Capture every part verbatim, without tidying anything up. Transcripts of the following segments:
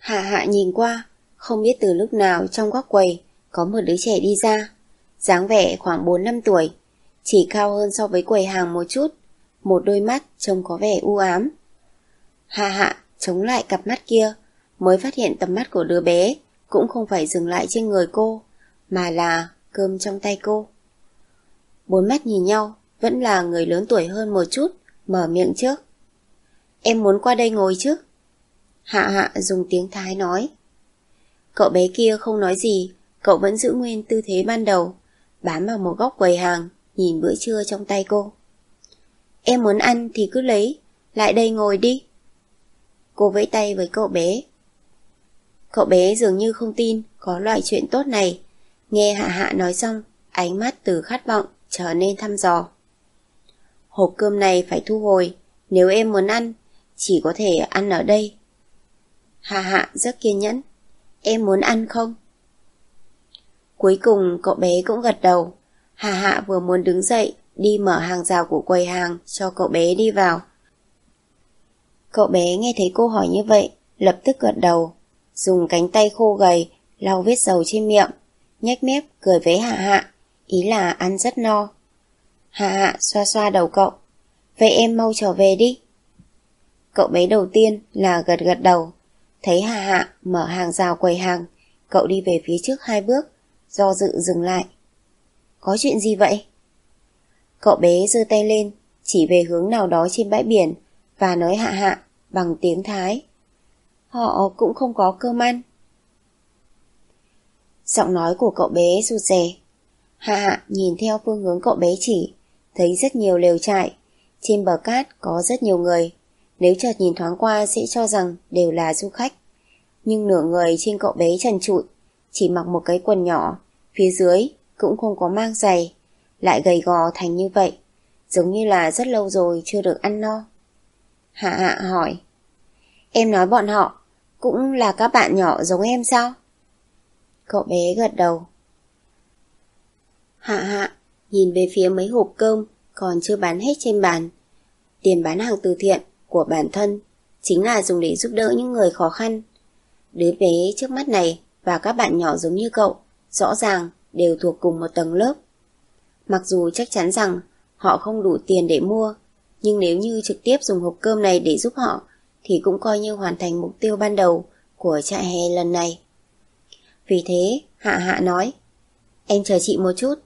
Hạ Hạ nhìn qua, không biết từ lúc nào trong góc quầy có một đứa trẻ đi ra, dáng vẻ khoảng bốn năm tuổi, chỉ cao hơn so với quầy hàng một chút, một đôi mắt trông có vẻ u ám. Hạ Hạ chống lại cặp mắt kia, mới phát hiện tầm mắt của đứa bé cũng không phải dừng lại trên người cô, mà là cơm trong tay cô. Bốn mắt nhìn nhau, vẫn là người lớn tuổi hơn một chút, mở miệng trước. Em muốn qua đây ngồi chứ? Hạ Hạ dùng tiếng Thái nói. Cậu bé kia không nói gì, cậu vẫn giữ nguyên tư thế ban đầu, bám vào một góc quầy hàng, nhìn bữa trưa trong tay cô. Em muốn ăn thì cứ lấy, lại đây ngồi đi. Cô vẫy tay với cậu bé. Cậu bé dường như không tin có loại chuyện tốt này. Nghe Hạ Hạ nói xong, ánh mắt từ khát vọng trở nên thăm dò. Hộp cơm này phải thu hồi, nếu em muốn ăn, chỉ có thể ăn ở đây. Hạ Hạ rất kiên nhẫn. Em muốn ăn không? Cuối cùng cậu bé cũng gật đầu. Hạ Hạ vừa muốn đứng dậy đi mở hàng rào của quầy hàng cho cậu bé đi vào. Cậu bé nghe thấy cô hỏi như vậy, lập tức gật đầu, dùng cánh tay khô gầy lau vết dầu trên miệng, nhếch mép cười với Hạ Hạ, ý là ăn rất no. Hạ Hạ xoa xoa đầu cậu. Vậy em mau trở về đi. Cậu bé đầu tiên là gật gật đầu. Thấy Hạ Hạ mở hàng rào quầy hàng, cậu đi về phía trước hai bước, do dự dừng lại. Có chuyện gì vậy? Cậu bé giơ tay lên, chỉ về hướng nào đó trên bãi biển và nói Hạ Hạ bằng tiếng Thái. Họ cũng không có cơm ăn. Giọng nói của cậu bé rụt rè. Hạ Hạ nhìn theo phương hướng cậu bé chỉ, thấy rất nhiều lều trại. Trên bờ cát có rất nhiều người. Nếu chợt nhìn thoáng qua sẽ cho rằng đều là du khách. Nhưng nửa người trên cậu bé trần trụi, chỉ mặc một cái quần nhỏ, phía dưới cũng không có mang giày, lại gầy gò thành như vậy, giống như là rất lâu rồi chưa được ăn no. Hạ Hạ hỏi. Em nói bọn họ cũng là các bạn nhỏ giống em sao? Cậu bé gật đầu. Hạ Hạ nhìn về phía mấy hộp cơm còn chưa bán hết trên bàn. Tiền bán hàng từ thiện của bản thân chính là dùng để giúp đỡ những người khó khăn. Đứa bé trước mắt này và các bạn nhỏ giống như cậu rõ ràng đều thuộc cùng một tầng lớp. Mặc dù chắc chắn rằng họ không đủ tiền để mua, nhưng nếu như trực tiếp dùng hộp cơm này để giúp họ thì cũng coi như hoàn thành mục tiêu ban đầu của trại hè lần này. Vì thế Hạ Hạ nói, em chờ chị một chút.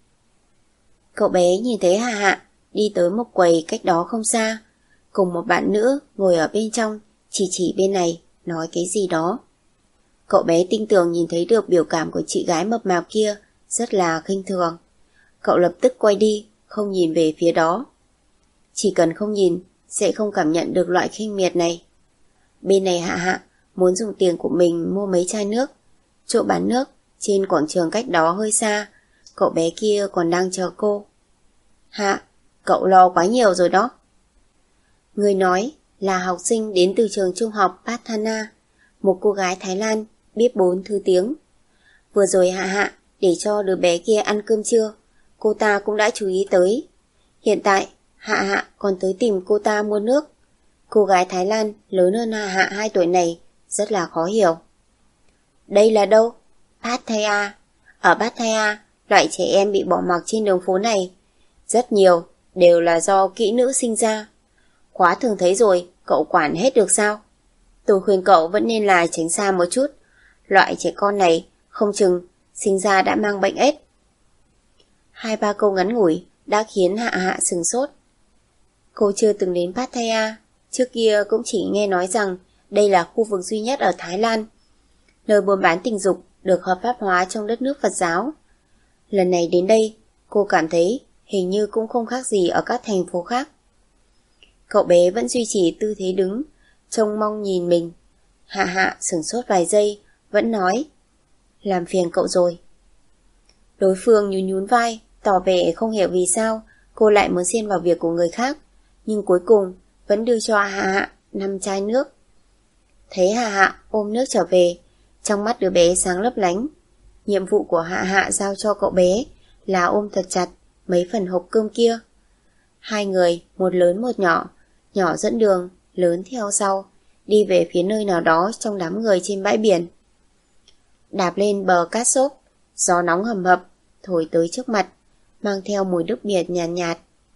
Cậu bé nhìn thấy Hạ Hạ đi tới một quầy cách đó không xa, cùng một bạn nữ ngồi ở bên trong, chỉ chỉ bên này, nói cái gì đó. Cậu bé tinh tường nhìn thấy được biểu cảm của chị gái mập mạp kia, rất là khinh thường. Cậu lập tức quay đi, không nhìn về phía đó. Chỉ cần không nhìn, sẽ không cảm nhận được loại khinh miệt này. Bên này Hạ Hạ muốn dùng tiền của mình mua mấy chai nước. Chỗ bán nước trên quảng trường cách đó hơi xa, cậu bé kia còn đang chờ cô. Hạ, cậu lo quá nhiều rồi đó. Người nói là học sinh đến từ trường trung học Pathana, một cô gái Thái Lan biết bốn thứ tiếng. Vừa rồi Hạ Hạ để cho đứa bé kia ăn cơm trưa, cô ta cũng đã chú ý tới. Hiện tại Hạ Hạ còn tới tìm cô ta mua nước. Cô gái Thái Lan lớn hơn Hạ Hạ hai tuổi này rất là khó hiểu. Đây là đâu? Pattaya. Ở Pattaya, loại trẻ em bị bỏ mặc trên đường phố này rất nhiều đều là do kỹ nữ sinh ra. Quá thường thấy rồi, cậu quản hết được sao? Tôi khuyên cậu vẫn nên là tránh xa một chút. Loại trẻ con này không chừng sinh ra đã mang bệnh ết. Hai ba câu ngắn ngủi đã khiến Hạ Hạ sửng sốt. Cô chưa từng đến Pattaya, trước kia cũng chỉ nghe nói rằng đây là khu vực duy nhất ở Thái Lan, nơi buôn bán tình dục được hợp pháp hóa trong đất nước Phật giáo. Lần này đến đây, cô cảm thấy hình như cũng không khác gì ở các thành phố khác. Cậu bé vẫn duy trì tư thế đứng, trông mong nhìn mình. Hạ Hạ sửng sốt vài giây, vẫn nói, làm phiền cậu rồi. Đối phương nhún nhún vai, tỏ vẻ không hiểu vì sao cô lại muốn xen vào việc của người khác, nhưng cuối cùng vẫn đưa cho Hạ Hạ năm chai nước. Thấy Hạ Hạ ôm nước trở về, trong mắt đứa bé sáng lấp lánh. Nhiệm vụ của Hạ Hạ giao cho cậu bé là ôm thật chặt mấy phần hộp cơm kia. Hai người, một lớn một nhỏ, nhỏ dẫn đường, lớn theo sau, đi về phía nơi nào đó trong đám người trên bãi biển. Đạp lên bờ cát xốp, gió nóng hầm hập thổi tới trước mặt, mang theo mùi nước biển nhàn nhạt, nhạt.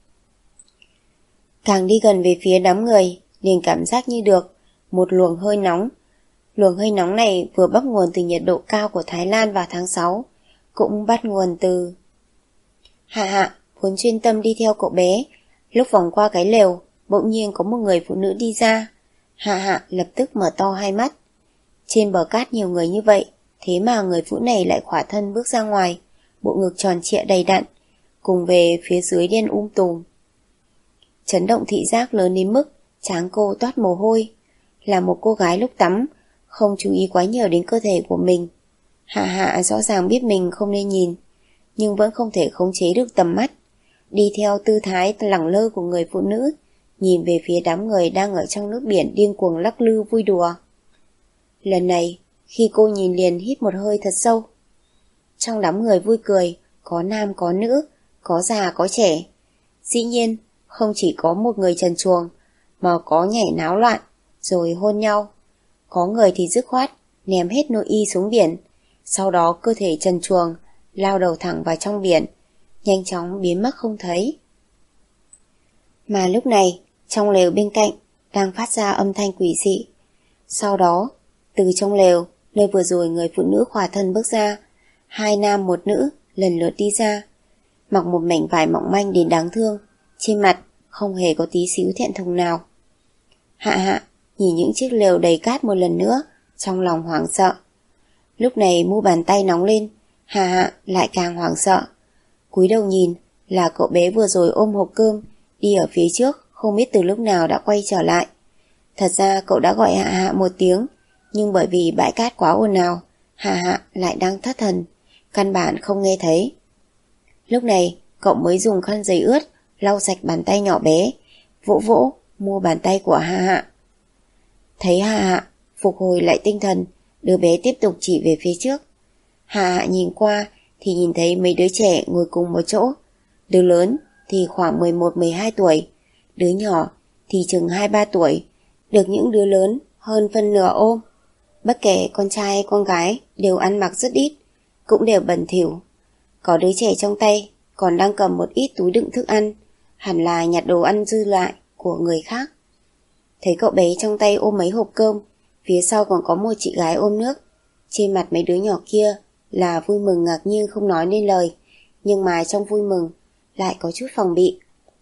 Càng đi gần về phía đám người, liền cảm giác như được một luồng hơi nóng. Luồng hơi nóng này vừa bắt nguồn từ nhiệt độ cao của Thái Lan vào tháng sáu, cũng bắt nguồn từ... Hạ Hạ vốn chuyên tâm đi theo cậu bé, lúc vòng qua cái lều, bỗng nhiên có một người phụ nữ đi ra. Hạ Hạ lập tức mở to hai mắt. Trên bờ cát nhiều người như vậy, thế mà người phụ này lại khỏa thân bước ra ngoài, bộ ngực tròn trịa đầy đặn, cùng về phía dưới đen um tùm. Chấn động thị giác lớn đến mức trán cô toát mồ hôi. Là một cô gái lúc tắm, không chú ý quá nhiều đến cơ thể của mình. Hạ Hạ rõ ràng biết mình không nên nhìn, nhưng vẫn không thể khống chế được tầm mắt. Đi theo tư thái lẳng lơ của người phụ nữ, nhìn về phía đám người đang ở trong nước biển điên cuồng lắc lư vui đùa. Lần này, khi cô nhìn liền hít một hơi thật sâu. Trong đám người vui cười, có nam có nữ, có già có trẻ. Dĩ nhiên, không chỉ có một người trần truồng, mà có nhảy náo loạn, rồi hôn nhau. Có người thì dứt khoát, ném hết nội y xuống biển, sau đó cơ thể trần truồng, lao đầu thẳng vào trong biển, nhanh chóng biến mất không thấy. Mà lúc này, trong lều bên cạnh, đang phát ra âm thanh quỷ dị. Sau đó, từ trong lều, nơi vừa rồi người phụ nữ khỏa thân bước ra, hai nam một nữ lần lượt đi ra, mặc một mảnh vải mỏng manh đến đáng thương, trên mặt không hề có tí xíu thẹn thùng nào. Hạ Hạ nhìn những chiếc lều đầy cát một lần nữa, trong lòng hoảng sợ. Lúc này mu bàn tay nóng lên, Hạ Hạ lại càng hoảng sợ. Cúi đầu nhìn là cậu bé vừa rồi ôm hộp cơm đi ở phía trước, không biết từ lúc nào đã quay trở lại. Thật ra cậu đã gọi Hạ Hạ một tiếng, nhưng bởi vì bãi cát quá ồn ào, Hạ Hạ lại đang thất thần, căn bản không nghe thấy. Lúc này cậu mới dùng khăn giấy ướt lau sạch bàn tay nhỏ bé, vỗ vỗ mu bàn tay của Hạ Hạ. Thấy Hạ Hạ phục hồi lại tinh thần, đứa bé tiếp tục chỉ về phía trước. Hạ Hạ nhìn qua thì nhìn thấy mấy đứa trẻ ngồi cùng một chỗ. Đứa lớn thì khoảng mười một mười hai tuổi, đứa nhỏ thì chừng hai ba tuổi, được những đứa lớn hơn phân nửa ôm. Bất kể con trai hay con gái đều ăn mặc rất ít, cũng đều bẩn thỉu. Có đứa trẻ trong tay còn đang cầm một ít túi đựng thức ăn, hẳn là nhặt đồ ăn dư lại của người khác. Thấy cậu bé trong tay ôm mấy hộp cơm, phía sau còn có một chị gái ôm nước. Trên mặt mấy đứa nhỏ kia là vui mừng ngạc nhiên không nói nên lời, nhưng mà trong vui mừng lại có chút phòng bị.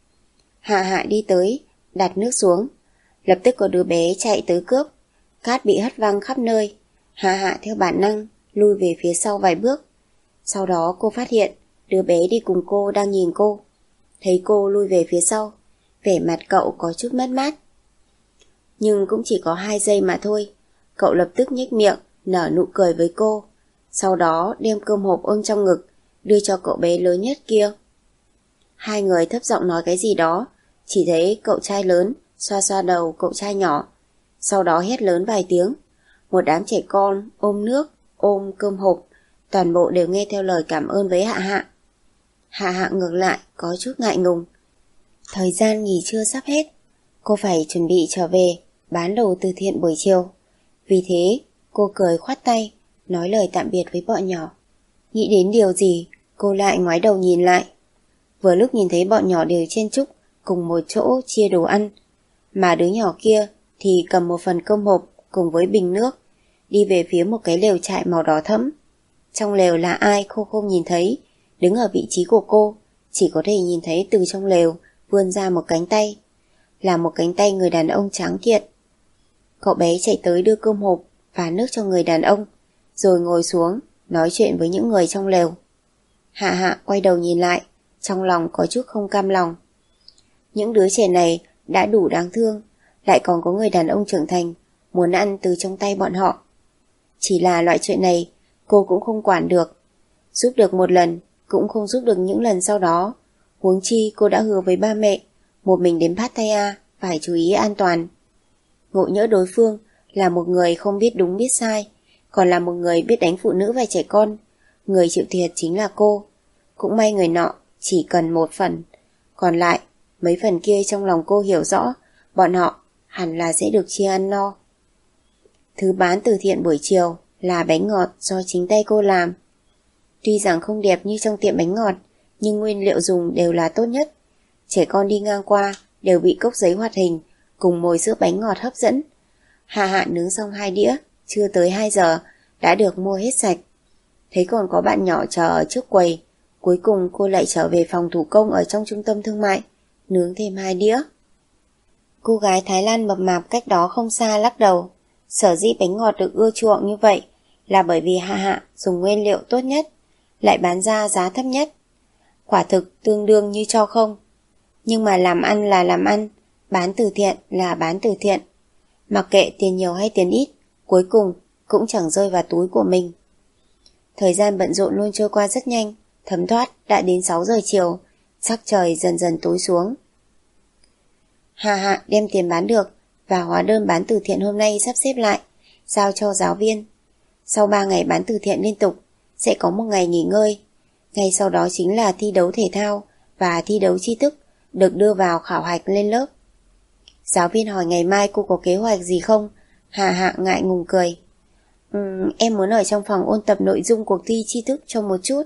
Hạ Hạ đi tới, đặt nước xuống. Lập tức có đứa bé chạy tới cướp. Cát bị hất văng khắp nơi. Hạ Hạ theo bản năng lui về phía sau vài bước. Sau đó cô phát hiện đứa bé đi cùng cô đang nhìn cô. Thấy cô lui về phía sau, vẻ mặt cậu có chút mất mát. Nhưng cũng chỉ có hai giây mà thôi. Cậu lập tức nhếch miệng, nở nụ cười với cô. Sau đó đem cơm hộp ôm trong ngực, đưa cho cậu bé lớn nhất kia. Hai người thấp giọng nói cái gì đó, chỉ thấy cậu trai lớn xoa xoa đầu cậu trai nhỏ, sau đó hét lớn vài tiếng. Một đám trẻ con ôm nước, ôm cơm hộp, toàn bộ đều nghe theo lời cảm ơn với Hạ Hạ. Hạ Hạ ngược lại có chút ngại ngùng. Thời gian nghỉ trưa sắp hết, cô phải chuẩn bị trở về bán đồ từ thiện buổi chiều. Vì thế cô cười khoát tay, nói lời tạm biệt với bọn nhỏ. Nghĩ đến điều gì, cô lại ngoái đầu nhìn lại. Vừa lúc nhìn thấy bọn nhỏ đều chen chúc cùng một chỗ chia đồ ăn, mà đứa nhỏ kia thì cầm một phần cơm hộp cùng với bình nước, đi về phía một cái lều trại màu đỏ thẫm. Trong lều là ai cô không nhìn thấy, đứng ở vị trí của cô, chỉ có thể nhìn thấy từ trong lều vươn ra một cánh tay, là một cánh tay người đàn ông tráng kiện. Cậu bé chạy tới đưa cơm hộp và nước cho người đàn ông, rồi ngồi xuống nói chuyện với những người trong lều. Hạ Hạ quay đầu nhìn lại, trong lòng có chút không cam lòng. Những đứa trẻ này đã đủ đáng thương, lại còn có người đàn ông trưởng thành muốn ăn từ trong tay bọn họ. Chỉ là loại chuyện này cô cũng không quản được, giúp được một lần cũng không giúp được những lần sau đó. Huống chi cô đã hứa với ba mẹ một mình đến Pattaya phải chú ý an toàn. Ngộ nhỡ đối phương là một người không biết đúng biết sai, còn là một người biết đánh phụ nữ và trẻ con, người chịu thiệt chính là cô. Cũng may người nọ chỉ cần một phần, còn lại mấy phần kia trong lòng cô hiểu rõ, bọn họ hẳn là sẽ được chia ăn no. Thứ bán từ thiện buổi chiều là bánh ngọt do chính tay cô làm. Tuy rằng không đẹp như trong tiệm bánh ngọt, nhưng nguyên liệu dùng đều là tốt nhất. Trẻ con đi ngang qua đều bị cốc giấy hoạt hình cùng mồi sữa bánh ngọt hấp dẫn. Hạ Hạ nướng xong hai đĩa, chưa tới hai giờ đã được mua hết sạch. Thấy còn có bạn nhỏ chờ ở trước quầy, cuối cùng cô lại trở về phòng thủ công ở trong trung tâm thương mại, nướng thêm hai đĩa. Cô gái Thái Lan mập mạp cách đó không xa lắc đầu. Sở dĩ bánh ngọt được ưa chuộng như vậy là bởi vì Hạ Hạ dùng nguyên liệu tốt nhất, lại bán ra giá thấp nhất. Quả thực tương đương như cho không. Nhưng mà làm ăn là làm ăn, bán từ thiện là bán từ thiện. Mặc kệ tiền nhiều hay tiền ít, cuối cùng cũng chẳng rơi vào túi của mình. Thời gian bận rộn luôn trôi qua rất nhanh, thấm thoát đã đến sáu giờ chiều, sắc trời dần dần tối xuống. Hạ Hạ đem tiền bán được và hóa đơn bán từ thiện hôm nay sắp xếp lại, giao cho giáo viên. Sau ba ngày bán từ thiện liên tục, sẽ có một ngày nghỉ ngơi. Ngay sau đó chính là thi đấu thể thao và thi đấu tri thức được đưa vào khảo hạch lên lớp. Giáo viên hỏi ngày mai cô có kế hoạch gì không? Hạ Hạ ngại ngùng cười. Ừm, em muốn ở trong phòng ôn tập nội dung cuộc thi tri thức cho một chút.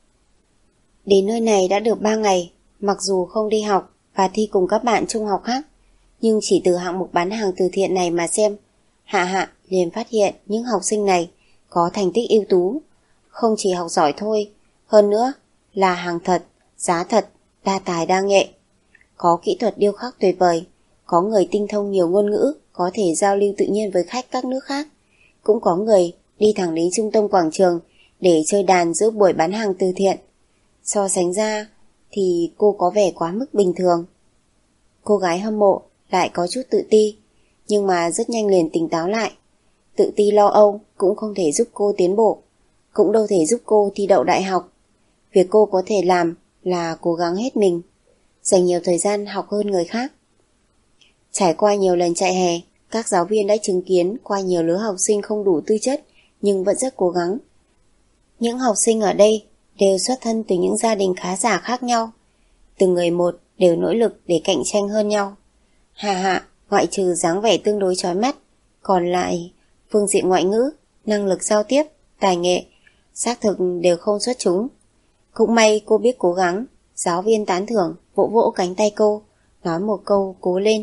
Đến nơi này đã được ba ngày, mặc dù không đi học và thi cùng các bạn trung học khác, nhưng chỉ từ hạng mục bán hàng từ thiện này mà xem, Hạ Hạ liền phát hiện những học sinh này có thành tích ưu tú, không chỉ học giỏi thôi, hơn nữa là hàng thật, giá thật, đa tài đa nghệ. Có kỹ thuật điêu khắc tuyệt vời, có người tinh thông nhiều ngôn ngữ, có thể giao lưu tự nhiên với khách các nước khác, cũng có người đi thẳng đến trung tâm quảng trường để chơi đàn giữa buổi bán hàng từ thiện. So sánh ra thì cô có vẻ quá mức bình thường. Cô gái hâm mộ lại có chút tự ti, nhưng mà rất nhanh liền tỉnh táo lại. Tự ti lo âu cũng không thể giúp cô tiến bộ, cũng đâu thể giúp cô thi đậu đại học. Việc cô có thể làm là cố gắng hết mình, dành nhiều thời gian học hơn người khác. Trải qua nhiều lần chạy hè, các giáo viên đã chứng kiến qua nhiều lứa học sinh không đủ tư chất nhưng vẫn rất cố gắng. Những học sinh ở đây đều xuất thân từ những gia đình khá giả khác nhau, từng người một đều nỗ lực để cạnh tranh hơn nhau. Hạ Hạ ngoại trừ dáng vẻ tương đối chói mắt, còn lại phương diện ngoại ngữ, năng lực giao tiếp, tài nghệ xác thực đều không xuất chúng. Cũng may cô biết cố gắng, giáo viên tán thưởng, vỗ vỗ cánh tay cô, nói một câu cố lên.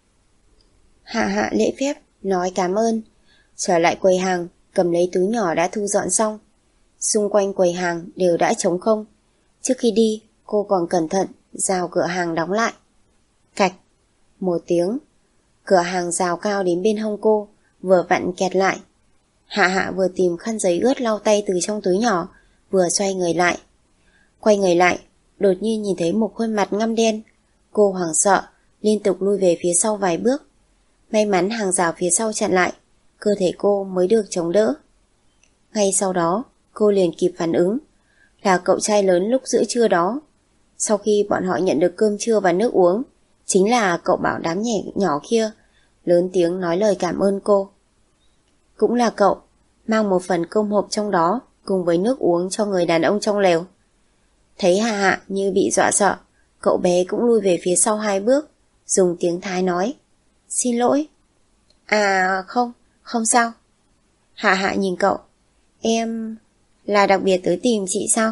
Hạ Hạ lễ phép nói cảm ơn, trở lại quầy hàng, cầm lấy túi nhỏ đã thu dọn xong. Xung quanh quầy hàng đều đã trống không. Trước khi đi, cô còn cẩn thận rào cửa hàng đóng lại. Cạch một tiếng, cửa hàng rào cao đến bên hông cô vừa vặn kẹt lại. Hạ Hạ vừa tìm khăn giấy ướt lau tay từ trong túi nhỏ, vừa xoay người lại. Quay người lại, đột nhiên nhìn thấy một khuôn mặt ngăm đen. Cô hoảng sợ, liên tục lui về phía sau vài bước. May mắn hàng rào phía sau chặn lại, cơ thể cô mới được chống đỡ. Ngay sau đó, cô liền kịp phản ứng, là cậu trai lớn lúc giữa trưa đó. Sau khi bọn họ nhận được cơm trưa và nước uống, chính là cậu bảo đám nhẹ nhỏ kia, lớn tiếng nói lời cảm ơn cô. Cũng là cậu, mang một phần cơm hộp trong đó cùng với nước uống cho người đàn ông trong lều. Thấy Hạ Hạ như bị dọa sợ, cậu bé cũng lui về phía sau hai bước, dùng tiếng Thái nói, xin lỗi. À không, không sao. Hạ Hạ nhìn cậu, em là đặc biệt tới tìm chị sao?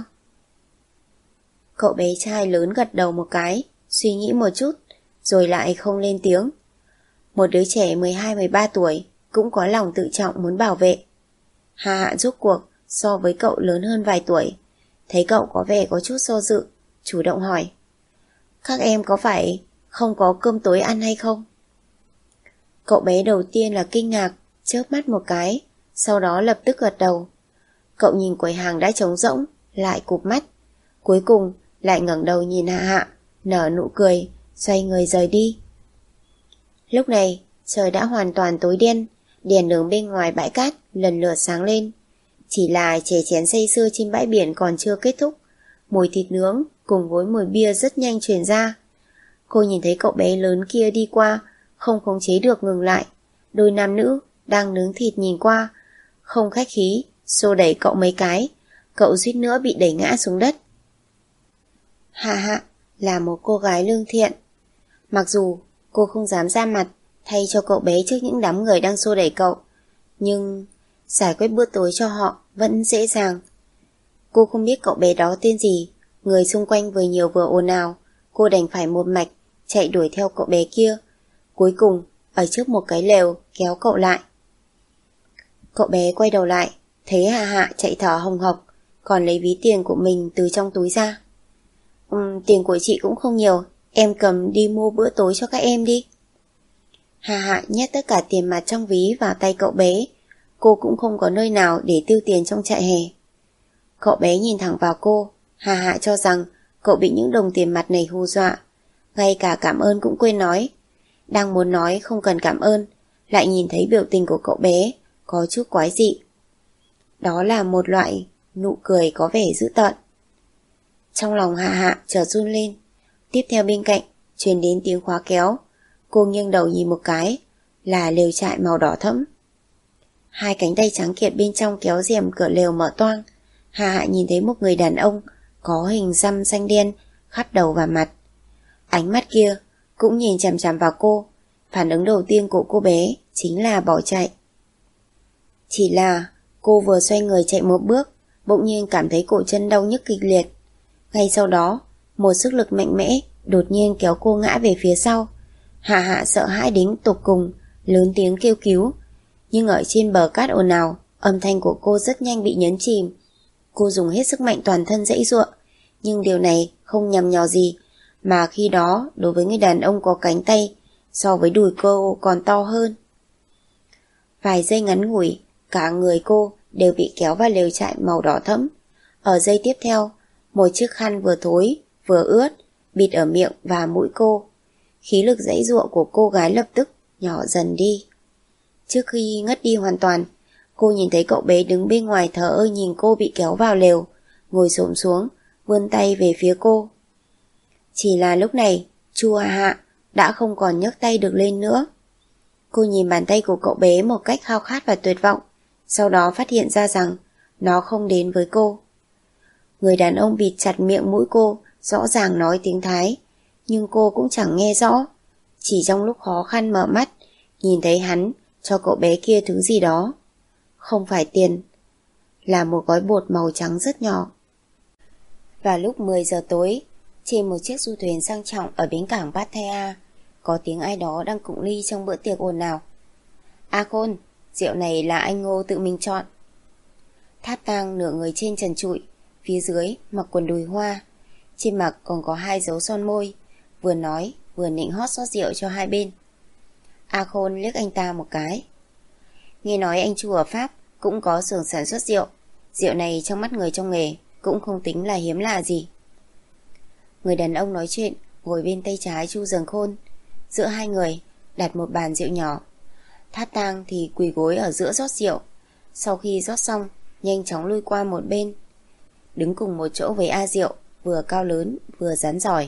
Cậu bé trai lớn gật đầu một cái, suy nghĩ một chút, rồi lại không lên tiếng. Một đứa trẻ mười hai mười ba tuổi cũng có lòng tự trọng muốn bảo vệ. Hạ Hạ rốt cuộc so với cậu lớn hơn vài tuổi, thấy cậu có vẻ có chút do dự, chủ động hỏi, các em có phải không có cơm tối ăn hay không? Cậu bé đầu tiên là kinh ngạc, chớp mắt một cái, sau đó lập tức gật đầu. Cậu nhìn quầy hàng đã trống rỗng, lại cụp mắt, cuối cùng lại ngẩng đầu nhìn Hạ Hạ, nở nụ cười, xoay người rời đi. Lúc này, trời đã hoàn toàn tối đen, đèn đường bên ngoài bãi cát lần lượt sáng lên. Chỉ là chè chén say sưa trên bãi biển còn chưa kết thúc, mùi thịt nướng cùng với mùi bia rất nhanh truyền ra. Cô nhìn thấy cậu bé lớn kia đi qua, không khống chế được ngừng lại. Đôi nam nữ đang nướng thịt nhìn qua, không khách khí, xô đẩy cậu mấy cái, cậu suýt nữa bị đẩy ngã xuống đất. Hạ Hạ là một cô gái lương thiện. Mặc dù cô không dám ra mặt thay cho cậu bé trước những đám người đang xô đẩy cậu, Nhưng giải quyết bữa tối cho họ vẫn dễ dàng. Cô không biết cậu bé đó tên gì, người xung quanh vừa nhiều vừa ồn ào, cô đành phải một mạch chạy đuổi theo cậu bé kia. Cuối cùng ở trước một cái lều kéo cậu lại. Cậu bé quay đầu lại, thấy Hạ Hạ chạy thở hồng hộc, còn lấy ví tiền của mình từ trong túi ra. um, Tiền của chị cũng không nhiều, em cầm đi mua bữa tối cho các em đi. Hạ Hạ nhét tất cả tiền mặt trong ví vào tay cậu bé. Cô cũng không có nơi nào để tiêu tiền trong trại hè. Cậu bé nhìn thẳng vào cô. Hạ Hạ cho rằng cậu bị những đồng tiền mặt này hù dọa, ngay cả cảm ơn cũng quên nói. Đang muốn nói không cần cảm ơn, lại nhìn thấy biểu tình của cậu bé có chút quái dị. Đó là một loại nụ cười có vẻ dữ tợn. Trong lòng Hạ Hạ chợt run lên. Tiếp theo bên cạnh truyền đến tiếng khóa kéo. Cô nghiêng đầu nhìn một cái, là lều trại màu đỏ thẫm. Hai cánh tay trắng kiện bên trong kéo rèm cửa lều mở toang. Hạ Hạ nhìn thấy một người đàn ông có hình xăm xanh đen khắp đầu và mặt. Ánh mắt kia cũng nhìn chằm chằm vào cô. Phản ứng đầu tiên của cô bé chính là bỏ chạy. Chỉ là cô vừa xoay người chạy một bước, bỗng nhiên cảm thấy cổ chân đau nhức kịch liệt. Ngay sau đó, một sức lực mạnh mẽ đột nhiên kéo cô ngã về phía sau. Hạ Hạ sợ hãi đến tột cùng, lớn tiếng kêu cứu. Nhưng ở trên bờ cát ồn ào, âm thanh của cô rất nhanh bị nhấn chìm. Cô dùng hết sức mạnh toàn thân giãy giụa, nhưng điều này không nhằm nhò gì, mà khi đó đối với người đàn ông có cánh tay so với đùi cô còn to hơn. Vài giây ngắn ngủi, cả người cô đều bị kéo vào lều trại màu đỏ thẫm. Ở giây tiếp theo, một chiếc khăn vừa thối vừa ướt bịt ở miệng và mũi cô. Khí lực giãy giụa của cô gái lập tức nhỏ dần đi. Trước khi ngất đi hoàn toàn, cô nhìn thấy cậu bé đứng bên ngoài thờ ơ nhìn cô bị kéo vào lều, ngồi xổm xuống, vươn tay về phía cô. Chỉ là lúc này, Chu Hạ Hạ đã không còn nhấc tay được lên nữa. Cô nhìn bàn tay của cậu bé một cách khao khát và tuyệt vọng, sau đó phát hiện ra rằng nó không đến với cô. Người đàn ông bịt chặt miệng mũi cô, rõ ràng nói tiếng Thái, nhưng cô cũng chẳng nghe rõ. Chỉ trong lúc khó khăn mở mắt, nhìn thấy hắn cho cậu bé kia thứ gì đó. Không phải tiền, là một gói bột màu trắng rất nhỏ. Và lúc mười giờ tối, trên một chiếc du thuyền sang trọng ở bến cảng Pattaya, có tiếng ai đó đang cụng ly trong bữa tiệc ồn ào. A Khôn, rượu này là anh Ngô tự mình chọn. Tháp Tang nửa người trên trần trụi, phía dưới mặc quần đùi hoa, trên mặt còn có hai dấu son môi, vừa nói vừa nịnh hót rót rượu cho hai bên. A Khôn liếc anh ta một cái. Nghe nói anh Chu ở Pháp cũng có xưởng sản xuất rượu. Rượu này trong mắt người trong nghề cũng không tính là hiếm lạ gì. Người đàn ông nói chuyện ngồi bên tay trái Chu Dường Khôn. Giữa hai người đặt một bàn rượu nhỏ. Tháp Tang thì quỳ gối ở giữa rót rượu. Sau khi rót xong, nhanh chóng lui qua một bên, đứng cùng một chỗ với A Diệu, vừa cao lớn vừa rắn giỏi.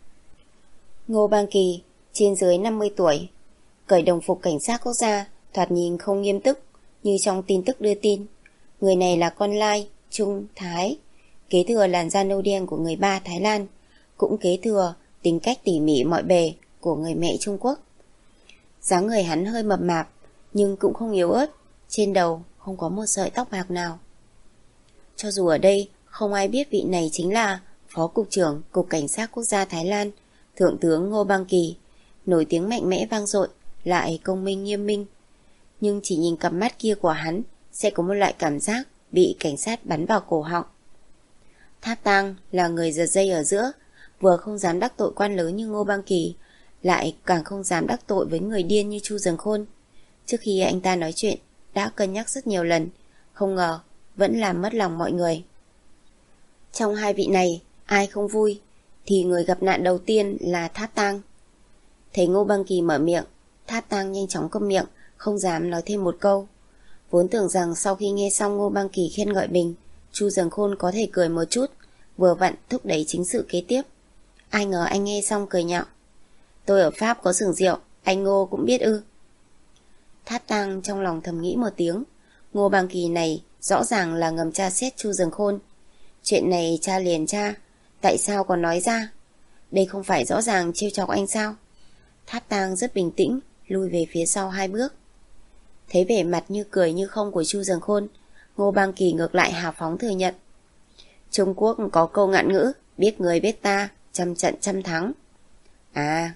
Ngô Bang Kỳ trên dưới năm mươi tuổi, cởi đồng phục cảnh sát quốc gia, thoạt nhìn không nghiêm túc như trong tin tức đưa tin. Người này là con lai Trung Thái, kế thừa làn da nâu đen của người ba Thái Lan, cũng kế thừa tính cách tỉ mỉ mọi bề của người mẹ Trung Quốc. Dáng người hắn hơi mập mạp, nhưng cũng không yếu ớt, trên đầu không có một sợi tóc bạc nào. Cho dù ở đây không ai biết vị này chính là Phó Cục trưởng Cục Cảnh sát Quốc gia Thái Lan, Thượng tướng Ngô Bang Kỳ, nổi tiếng mạnh mẽ vang dội, lại công minh nghiêm minh. Nhưng chỉ nhìn cặp mắt kia của hắn sẽ có một loại cảm giác bị cảnh sát bắn vào cổ họng. Tháp Tang là người giật dây ở giữa, vừa không dám đắc tội quan lớn như Ngô Bang Kỳ, lại càng không dám đắc tội với người điên như Chu Dường Khôn. Trước khi anh ta nói chuyện đã cân nhắc rất nhiều lần, không ngờ vẫn làm mất lòng mọi người. Trong hai vị này ai không vui thì người gặp nạn đầu tiên là Tháp Tang. Thấy Ngô Bang Kỳ mở miệng, Tháp Tang nhanh chóng câm miệng, không dám nói thêm một câu. Vốn tưởng rằng sau khi nghe xong Ngô Bang Kỳ khen ngợi mình, Chu Dường Khôn có thể cười một chút, vừa vặn thúc đẩy chính sự kế tiếp. Ai ngờ anh nghe xong cười nhạo. Tôi ở Pháp có xưởng rượu, anh Ngô cũng biết ư? Tháp Tang trong lòng thầm nghĩ một tiếng. Ngô Bang Kỳ này rõ ràng là ngầm tra xét Chu Dường Khôn. Chuyện này tra liền tra, tại sao còn nói ra? Đây không phải rõ ràng trêu chọc anh sao? Tháp Tang rất bình tĩnh, lui về phía sau hai bước. Thấy vẻ mặt như cười như không của Chu Dường Khôn, Ngô Bang Kỳ ngược lại hào phóng thừa nhận. Trung Quốc có câu ngạn ngữ, biết người biết ta, trăm trận trăm thắng. À.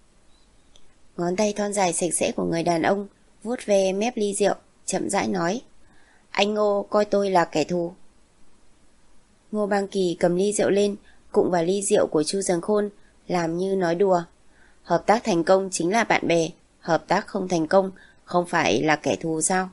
Ngón tay thon dài sạch sẽ của người đàn ông vuốt ve mép ly rượu, chậm rãi nói. Anh Ngô coi tôi là kẻ thù. Ngô Bang Kỳ cầm ly rượu lên, cụng vào ly rượu của Chu Dường Khôn, làm như nói đùa. Hợp tác thành công chính là bạn bè, hợp tác không thành công không phải là kẻ thù sao?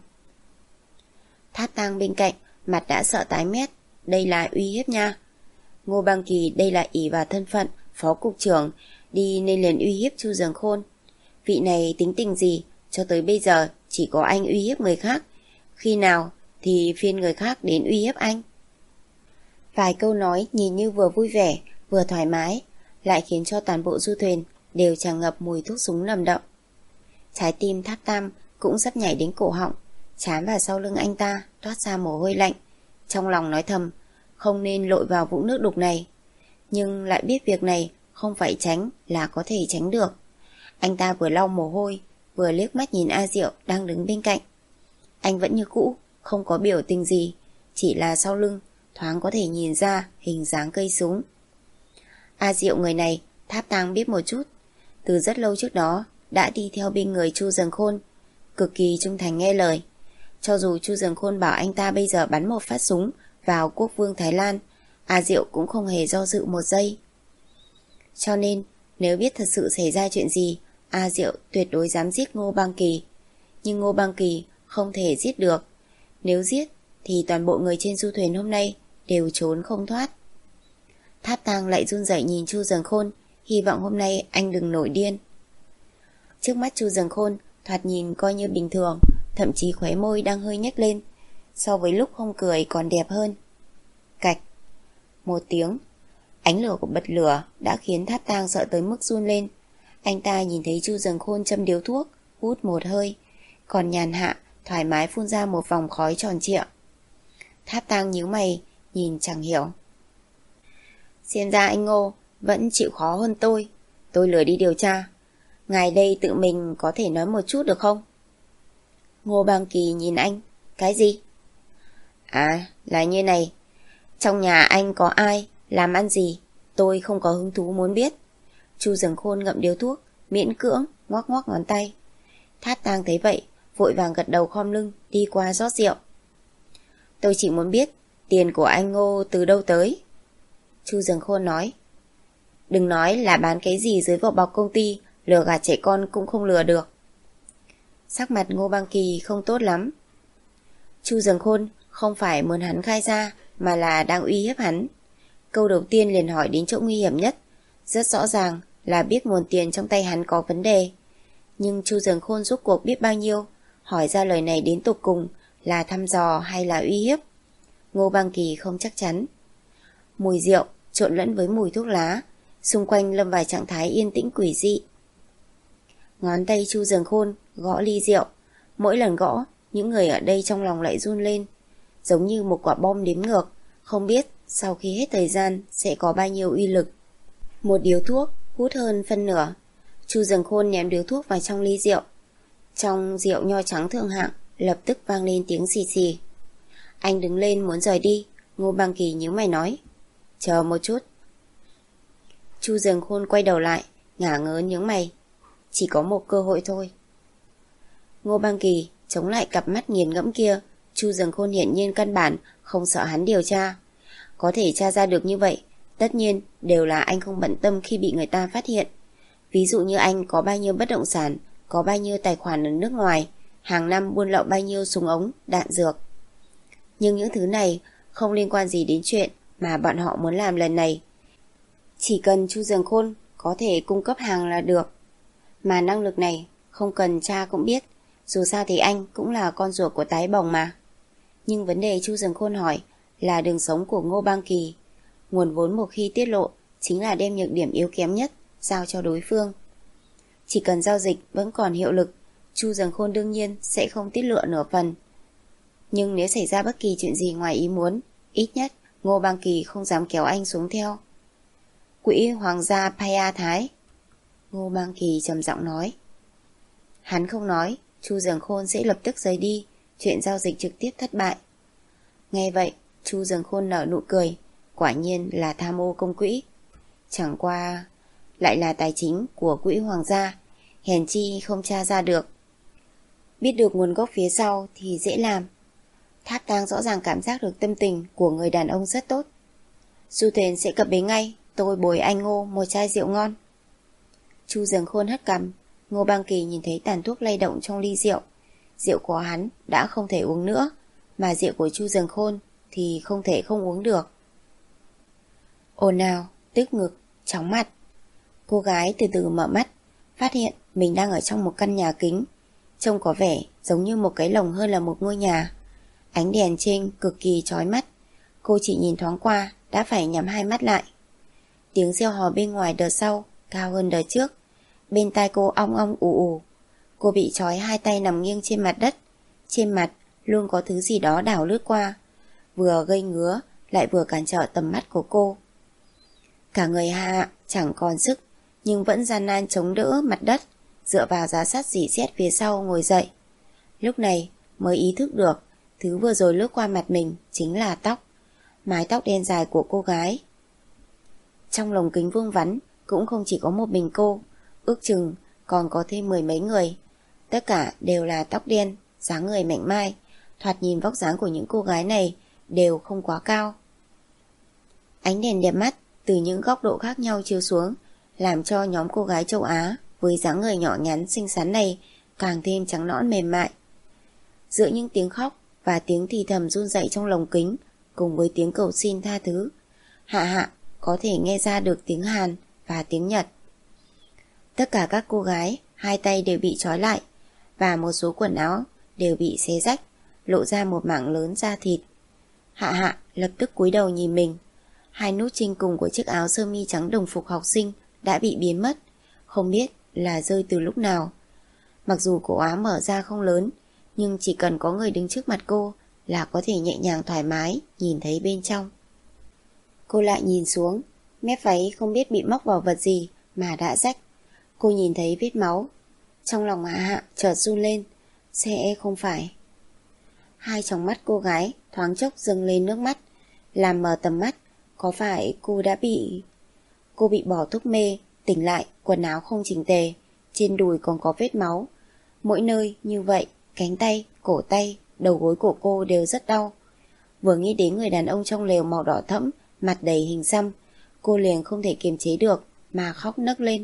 Tháp Tang bên cạnh, mặt đã sợ tái mét. Đây là uy hiếp nha. Ngô Bang Kỳ đây là ỷ vào thân phận phó cục trưởng, đi nên liền uy hiếp Chu Dường Khôn. Vị này tính tình gì, cho tới bây giờ chỉ có anh uy hiếp người khác. Khi nào thì phiên người khác đến uy hiếp anh? Vài câu nói nhìn như vừa vui vẻ, vừa thoải mái, lại khiến cho toàn bộ du thuyền đều tràn ngập mùi thuốc súng nồng đậm. Trái tim Tháp Tam cũng sắp nhảy đến cổ họng, trán vào sau lưng anh ta toát ra mồ hôi lạnh. Trong lòng nói thầm, không nên lội vào vũng nước đục này. Nhưng lại biết việc này không phải tránh là có thể tránh được. Anh ta vừa lau mồ hôi, vừa liếc mắt nhìn A Diệu đang đứng bên cạnh. Anh vẫn như cũ, không có biểu tình gì, chỉ là sau lưng thoáng có thể nhìn ra hình dáng cây súng. A Diệu người này Tháp Tang biết một chút. Từ rất lâu trước đó đã đi theo bên người Chu Dường Khôn, cực kỳ trung thành nghe lời. Cho dù Chu Dường Khôn bảo anh ta bây giờ bắn một phát súng vào quốc vương Thái Lan, A Diệu cũng không hề do dự một giây. Cho nên nếu biết thật sự xảy ra chuyện gì, A Diệu tuyệt đối dám giết Ngô Bang Kỳ. Nhưng Ngô Bang Kỳ không thể giết được. Nếu giết thì toàn bộ người trên du thuyền hôm nay đều trốn không thoát. Tháp Tang lại run rẩy nhìn Chu Dường Khôn, hy vọng hôm nay anh đừng nổi điên. Trước mắt Chu Dường Khôn thoạt nhìn coi như bình thường, thậm chí khóe môi đang hơi nhếch lên, so với lúc không cười còn đẹp hơn. Cạch. Một tiếng, ánh lửa của bật lửa đã khiến Tháp Tang sợ tới mức run lên. Anh ta nhìn thấy Chu Dường Khôn châm điếu thuốc, hút một hơi, còn nhàn hạ thoải mái phun ra một vòng khói tròn trịa. Tháp Tang nhíu mày, nhìn chẳng hiểu. Xem ra anh Ngô vẫn chịu khó hơn tôi. Tôi lười đi điều tra. Ngài đây tự mình có thể nói một chút được không? Ngô Bang Kỳ nhìn anh. Cái gì? À, là như này. Trong nhà anh có ai, làm ăn gì, tôi không có hứng thú muốn biết. Chu Dường Khôn ngậm điếu thuốc, miễn cưỡng ngoắc ngoắc ngón tay. Tháp Tang thấy vậy, vội vàng gật đầu khom lưng, đi qua rót rượu. Tôi chỉ muốn biết tiền của anh Ngô từ đâu tới. Chu Dường Khôn nói. Đừng nói là bán cái gì dưới vỏ bọc công ty, lừa gạt trẻ con cũng không lừa được. Sắc mặt Ngô Bang Kỳ không tốt lắm. Chu Dường Khôn không phải muốn hắn khai ra, mà là đang uy hiếp hắn. Câu đầu tiên liền hỏi đến chỗ nguy hiểm nhất, rất rõ ràng là biết nguồn tiền trong tay hắn có vấn đề. Nhưng Chu Dường Khôn rốt cuộc biết bao nhiêu, hỏi ra lời này đến tột cùng là thăm dò hay là uy hiếp? Ngô Bang Kỳ không chắc chắn. Mùi rượu trộn lẫn với mùi thuốc lá, xung quanh lâm vào trạng thái yên tĩnh quỷ dị. Ngón tay Chu Dường Khôn gõ ly rượu, mỗi lần gõ, những người ở đây trong lòng lại run lên, giống như một quả bom đếm ngược, không biết sau khi hết thời gian sẽ có bao nhiêu uy lực. Một điếu thuốc hút hơn phân nửa. Chu Dường Khôn ném điếu thuốc vào trong ly rượu. Trong rượu nho trắng thượng hạng lập tức vang lên tiếng xì xì. Anh đứng lên muốn rời đi. Ngô Bang Kỳ nhíu mày nói. Chờ một chút. Chu Dường Khôn quay đầu lại, ngả ngớ nhướng mày. Chỉ có một cơ hội thôi. Ngô Bang Kỳ chống lại cặp mắt nghiền ngẫm kia. Chu Dường Khôn hiển nhiên căn bản không sợ hắn điều tra. Có thể tra ra được như vậy, tất nhiên đều là anh không bận tâm khi bị người ta phát hiện. Ví dụ như anh có bao nhiêu bất động sản, có bao nhiêu tài khoản ở nước ngoài, hàng năm buôn lậu bao nhiêu súng ống, đạn dược. Nhưng những thứ này không liên quan gì đến chuyện mà bọn họ muốn làm lần này. Chỉ cần Chu Dường Khôn có thể cung cấp hàng là được. Mà năng lực này không cần cha cũng biết, dù sao thì anh cũng là con ruột của Tái Bồng mà. Nhưng vấn đề Chu Dường Khôn hỏi là đường sống của Ngô Bang Kỳ. Nguồn vốn một khi tiết lộ chính là đem nhược điểm yếu kém nhất giao cho đối phương. Chỉ cần giao dịch vẫn còn hiệu lực, Chu Dường Khôn đương nhiên sẽ không tiết lộ nửa phần. Nhưng nếu xảy ra bất kỳ chuyện gì ngoài ý muốn, ít nhất Ngô Bang Kỳ không dám kéo anh xuống theo. Quỹ Hoàng gia Paya Thái. Ngô Bang Kỳ trầm giọng nói. Hắn không nói, Chu Dường Khôn sẽ lập tức rời đi, chuyện giao dịch trực tiếp thất bại. Nghe vậy, Chu Dường Khôn nở nụ cười, quả nhiên là tham ô công quỹ. Chẳng qua lại là tài chính của quỹ hoàng gia, hèn chi không tra ra được. Biết được nguồn gốc phía sau thì dễ làm. Tháp Tang rõ ràng cảm giác được tâm tình của người đàn ông rất tốt. Du thuyền sẽ cập bến ngay, tôi bồi anh Ngô một chai rượu ngon. Chu Dường Khôn hất cằm. Ngô Băng Kỳ nhìn thấy tàn thuốc lay động trong ly rượu. Rượu của hắn đã không thể uống nữa, mà rượu của Chu Dường Khôn thì không thể không uống được. Ồn ào, tức ngực, chóng mặt. Cô gái từ từ mở mắt, phát hiện mình đang ở trong một căn nhà kính, trông có vẻ giống như một cái lồng hơn là một ngôi nhà. Ánh đèn trên cực kỳ chói mắt, cô chỉ nhìn thoáng qua đã phải nhắm hai mắt lại. Tiếng reo hò bên ngoài đợt sau cao hơn đợt trước, bên tai cô ong ong ù ù. Cô bị trói hai tay nằm nghiêng trên mặt đất, trên mặt luôn có thứ gì đó đảo lướt qua, vừa gây ngứa lại vừa cản trở tầm mắt của cô. Cả người Hạ chẳng còn sức, nhưng vẫn gian nan chống đỡ mặt đất, dựa vào giá sắt rỉ sét phía sau ngồi dậy. Lúc này mới ý thức được thứ vừa rồi lướt qua mặt mình chính là tóc, mái tóc đen dài của cô gái. Trong lồng kính vuông vắn cũng không chỉ có một mình cô, ước chừng còn có thêm mười mấy người. Tất cả đều là tóc đen, dáng người mảnh mai, thoạt nhìn vóc dáng của những cô gái này đều không quá cao. Ánh đèn đẹp mắt từ những góc độ khác nhau chiếu xuống, làm cho nhóm cô gái châu Á với dáng người nhỏ nhắn xinh xắn này càng thêm trắng nõn mềm mại. Giữa những tiếng khóc và tiếng thì thầm run rẩy trong lồng kính, cùng với tiếng cầu xin tha thứ, Hạ Hạ có thể nghe ra được tiếng Hàn và tiếng Nhật. Tất cả các cô gái hai tay đều bị trói lại, và một số quần áo đều bị xé rách, lộ ra một mảng lớn da thịt. Hạ Hạ lập tức cúi đầu nhìn mình. Hai nút trên cùng của chiếc áo sơ mi trắng đồng phục học sinh đã bị biến mất, không biết là rơi từ lúc nào. Mặc dù cổ áo mở ra không lớn, nhưng chỉ cần có người đứng trước mặt cô là có thể nhẹ nhàng thoải mái nhìn thấy bên trong. Cô lại nhìn xuống, mép váy không biết bị móc vào vật gì mà đã rách. Cô nhìn thấy vết máu. Trong lòng Hạ Hạ chợt run lên. Sẽ không phải. Hai tròng mắt cô gái thoáng chốc dâng lên nước mắt, làm mờ tầm mắt. Có phải cô đã bị... Cô bị bỏ thuốc mê, tỉnh lại, quần áo không chỉnh tề, trên đùi còn có vết máu. Mỗi nơi như vậy, cánh tay, cổ tay, đầu gối của cô đều rất đau. Vừa nghĩ đến người đàn ông trong lều màu đỏ thẫm, mặt đầy hình xăm, cô liền không thể kiềm chế được mà khóc nấc lên.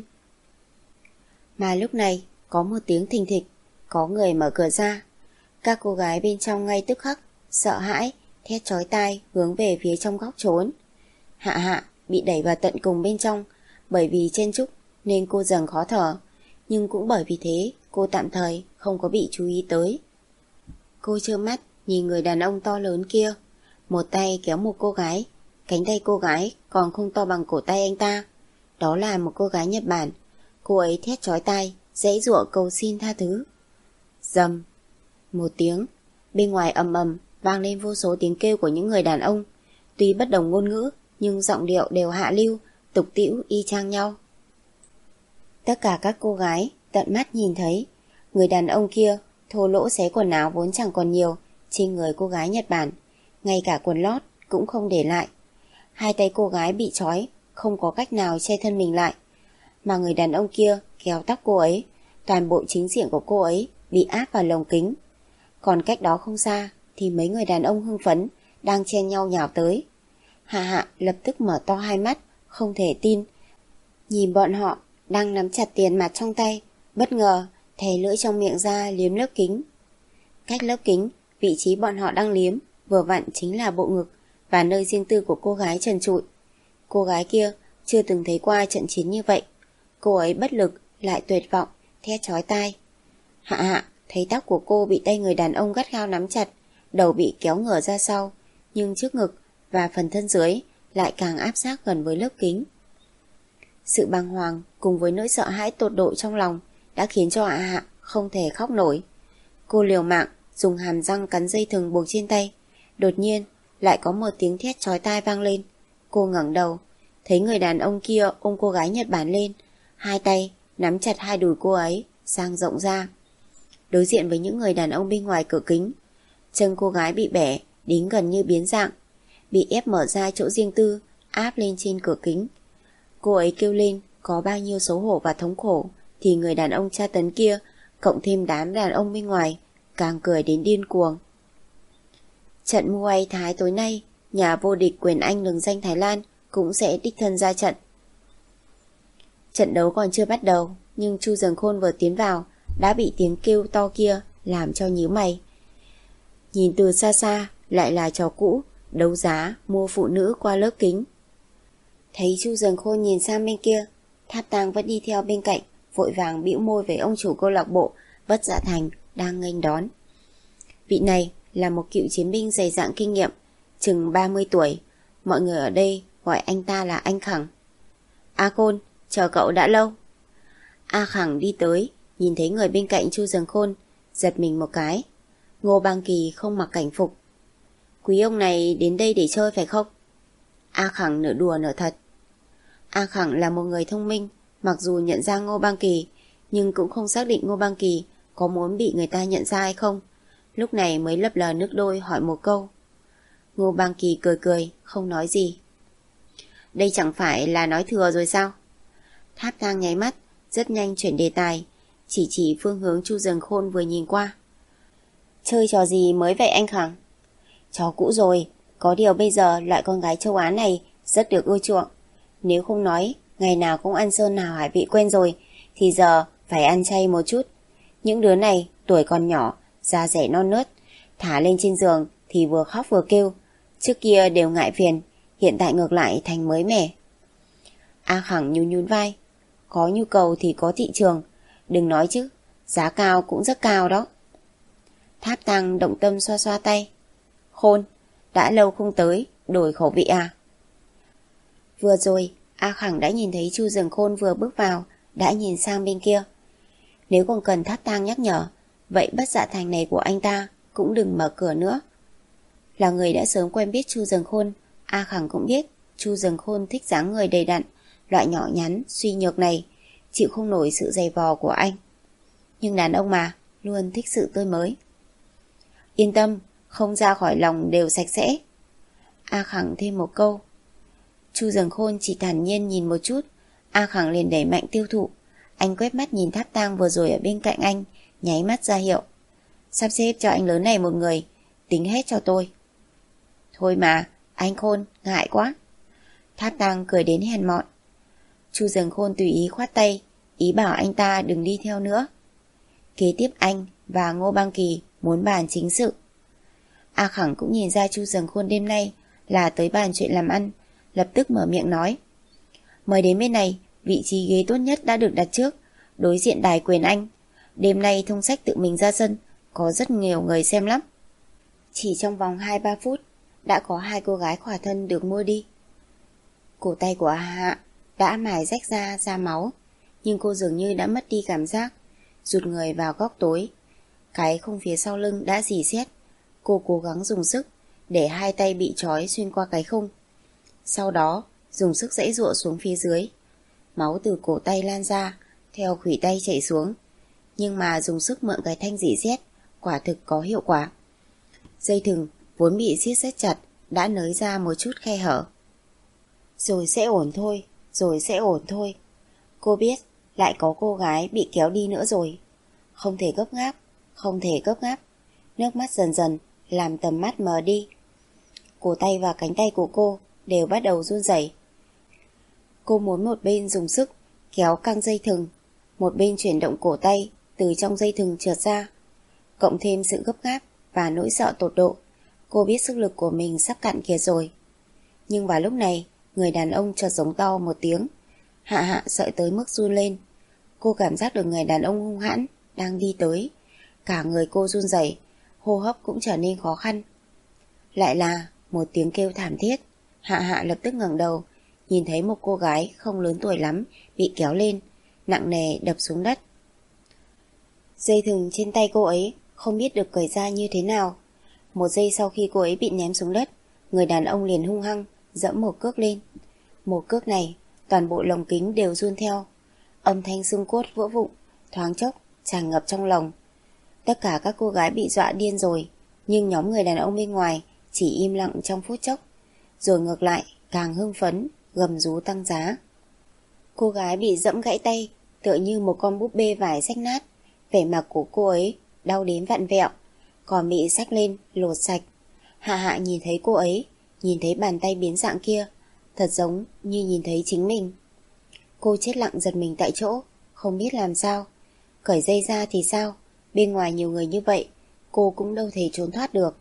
Mà lúc này có một tiếng thình thịch, có người mở cửa ra. Các cô gái bên trong ngay tức khắc sợ hãi, thét chói tai hướng về phía trong góc trốn. Hạ Hạ bị đẩy vào tận cùng bên trong, bởi vì chen chúc nên cô dần khó thở, nhưng cũng bởi vì thế cô tạm thời không có bị chú ý tới. Cô trơ mắt nhìn người đàn ông to lớn kia, một tay kéo một cô gái, cánh tay cô gái còn không to bằng cổ tay anh ta. Đó là một cô gái Nhật Bản. Cô ấy thét chói tai, giãy giụa cầu xin tha thứ. Rầm một tiếng, bên ngoài ầm ầm vang lên vô số tiếng kêu của những người đàn ông. Tuy bất đồng ngôn ngữ, nhưng giọng điệu đều hạ lưu, tục tĩu y chang nhau. Tất cả các cô gái tận mắt nhìn thấy người đàn ông kia thô lỗ xé quần áo vốn chẳng còn nhiều trên người cô gái Nhật Bản, ngay cả quần lót cũng không để lại. Hai tay cô gái bị trói, không có cách nào che thân mình lại, mà người đàn ông kia kéo tóc cô ấy, toàn bộ chính diện của cô ấy bị áp vào lồng kính. Còn cách đó không xa thì mấy người đàn ông hưng phấn đang chen nhau nhào tới. Hạ Hạ lập tức mở to hai mắt, không thể tin, nhìn bọn họ đang nắm chặt tiền mặt trong tay, bất ngờ thè lưỡi trong miệng ra liếm lớp kính. Cách lớp kính, vị trí bọn họ đang liếm vừa vặn chính là bộ ngực và nơi riêng tư của cô gái trần trụi. Cô gái kia chưa từng thấy qua trận chiến như vậy. Cô ấy bất lực lại tuyệt vọng, thét chói tai. Hạ Hạ thấy tóc của cô bị tay người đàn ông gắt gao nắm chặt, đầu bị kéo ngửa ra sau, nhưng trước ngực và phần thân dưới lại càng áp sát gần với lớp kính. Sự bàng hoàng cùng với nỗi sợ hãi tột độ trong lòng đã khiến cho Hạ Hạ không thể khóc nổi. Cô liều mạng dùng hàm răng cắn dây thừng buộc trên tay. Đột nhiên lại có một tiếng thét chói tai vang lên. Cô ngẩng đầu, thấy người đàn ông kia ôm cô gái Nhật Bản lên, hai tay nắm chặt hai đùi cô ấy, dang rộng ra. đối diện với những người đàn ông bên ngoài cửa kính. Chân cô gái bị bẻ, đến gần như biến dạng, bị ép mở ra chỗ riêng tư, áp lên trên cửa kính. Cô ấy kêu lên, có bao nhiêu xấu hổ và thống khổ, thì người đàn ông tra tấn kia, cộng thêm đám đàn ông bên ngoài, càng cười đến điên cuồng. Trận Muay Thái tối nay, nhà vô địch quyền Anh lừng danh Thái Lan cũng sẽ đích thân ra trận. Trận đấu còn chưa bắt đầu, nhưng Chu Dần Khôn vừa tiến vào đã bị tiếng kêu to kia làm cho nhíu mày. Nhìn từ xa xa lại là trò cũ, đấu giá mua phụ nữ qua lớp kính. Thấy Chu Dần Khôn nhìn sang bên kia, Tháp Tang vẫn đi theo bên cạnh, vội vàng bĩu môi với ông chủ câu lạc bộ Bất Dạ Thành đang nghênh đón. Vị này là một cựu chiến binh dày dặn kinh nghiệm, chừng ba mươi tuổi. Mọi người ở đây gọi anh ta là anh Khẳng. A Khôn, chờ cậu đã lâu. A Khẳng đi tới, nhìn thấy người bên cạnh Chu Dần Khôn, giật mình một cái. Ngô Bang Kỳ không mặc cảnh phục. Quý ông này đến đây để chơi phải không? A Khẳng nửa đùa nửa thật. A Khẳng là một người thông minh, mặc dù nhận ra Ngô Bang Kỳ, nhưng cũng không xác định Ngô Bang Kỳ có muốn bị người ta nhận ra hay không. Lúc này mới lấp lờ nước đôi hỏi một câu. Ngô Bang Kỳ cười cười, không nói gì. Đây chẳng phải là nói thừa rồi sao? Tháp Tang nháy mắt, rất nhanh chuyển đề tài, chỉ chỉ phương hướng Chu Dần Khôn vừa nhìn qua. Chơi trò gì mới vậy anh Khẳng? Trò cũ rồi, có điều bây giờ loại con gái châu Á này rất được ưa chuộng. Nếu không nói ngày nào cũng ăn sơn hào hải vị quen rồi, thì giờ phải ăn chay một chút. Những đứa này tuổi còn nhỏ, da rẻ non nớt, thả lên trên giường thì vừa khóc vừa kêu. Trước kia đều ngại phiền, hiện tại ngược lại thành mới mẻ. A Khẳng nhún nhún vai. Có nhu cầu thì có thị trường, đừng nói chứ, giá cao cũng rất cao đó. Tháp Tang động tâm xoa xoa tay. Khôn, đã lâu không tới, đổi khẩu vị à? Vừa rồi, A Khẳng đã nhìn thấy Chu Dần Khôn vừa bước vào, đã nhìn sang bên kia. Nếu còn cần Tháp Tang nhắc nhở, vậy Bất Dạ Thành này của anh ta cũng đừng mở cửa nữa. Là người đã sớm quen biết Chu Dần Khôn, A Khẳng cũng biết Chu Dần Khôn thích dáng người đầy đặn, loại nhỏ nhắn, suy nhược này, chịu không nổi sự dày vò của anh. Nhưng đàn ông mà, luôn thích sự tươi mới. Yên tâm, không ra khỏi lòng đều sạch sẽ. A Khẳng thêm một câu. Chu Dần Khôn chỉ thản nhiên nhìn một chút, A Khẳng liền đẩy mạnh tiêu thụ. Anh quét mắt nhìn Tháp Tang vừa rồi ở bên cạnh anh, nháy mắt ra hiệu. Sắp xếp cho anh lớn này một người, tính hết cho tôi. Thôi mà, anh Khôn, ngại quá. Tháp Tang cười đến hèn mọn. Chu Dần Khôn tùy ý khoát tay, ý bảo anh ta đừng đi theo nữa. Kế tiếp anh và Ngô Bang Kỳ muốn bàn chính sự. A Khẳng cũng nhìn ra Chu Dần Khôn đêm nay là tới bàn chuyện làm ăn, lập tức mở miệng nói. Mời đến bên này, vị trí ghế tốt nhất đã được đặt trước, đối diện đài quyền Anh. Đêm nay thông sách tự mình ra sân, có rất nhiều người xem lắm. Chỉ trong vòng hai ba phút, đã có hai cô gái khỏa thân được mua đi. Cổ tay của A Hạ đã mài rách ra ra máu, nhưng cô dường như đã mất đi cảm giác, rụt người vào góc tối. Cái khung phía sau lưng đã rỉ sét. Cô cố gắng dùng sức để hai tay bị trói xuyên qua cái khung. Sau đó dùng sức giãy giụa xuống phía dưới. Máu từ cổ tay lan ra, theo khuỷu tay chảy xuống. Nhưng mà dùng sức mượn cái thanh rỉ sét quả thực có hiệu quả. Dây thừng vốn bị siết rất chặt đã nới ra một chút khe hở. Rồi sẽ ổn thôi, rồi sẽ ổn thôi. Cô biết lại có cô gái bị kéo đi nữa rồi. Không thể gấp gáp, không thể gấp gáp. Nước mắt dần dần làm tầm mắt mờ đi. Cổ tay và cánh tay của cô đều bắt đầu run rẩy. Cô muốn một bên dùng sức kéo căng dây thừng, một bên chuyển động cổ tay từ trong dây thừng trượt ra. Cộng thêm sự gấp gáp và nỗi sợ tột độ, cô biết sức lực của mình sắp cạn kiệt rồi. Nhưng vào lúc này, người đàn ông chợt giống to một tiếng. Hạ Hạ sợ tới mức run lên. Cô cảm giác được người đàn ông hung hãn đang đi tới. Cả người cô run rẩy, hô hấp cũng trở nên khó khăn. Lại là một tiếng kêu thảm thiết. Hạ Hạ lập tức ngẩng đầu, nhìn thấy một cô gái không lớn tuổi lắm bị kéo lên, nặng nề đập xuống đất. Dây thừng trên tay cô ấy không biết được cởi ra như thế nào. Một giây sau khi cô ấy bị ném xuống đất, người đàn ông liền hung hăng dẫm một cước lên. Một cước này, toàn bộ lồng kính đều run theo. Âm thanh xương cốt vỡ vụn, thoáng chốc tràn ngập trong lòng. Tất cả các cô gái bị dọa điên rồi, nhưng nhóm người đàn ông bên ngoài chỉ im lặng trong phút chốc, rồi ngược lại càng hưng phấn, gầm rú tăng giá. Cô gái bị dẫm gãy tay, tựa như một con búp bê vải rách nát, vẻ mặt của cô ấy đau đến vặn vẹo, còn bị xách lên lột sạch. Hạ Hạ nhìn thấy cô ấy, nhìn thấy bàn tay biến dạng kia, thật giống như nhìn thấy chính mình. Cô chết lặng giật mình tại chỗ, không biết làm sao. Cởi dây ra thì sao, bên ngoài nhiều người như vậy, cô cũng đâu thể trốn thoát được.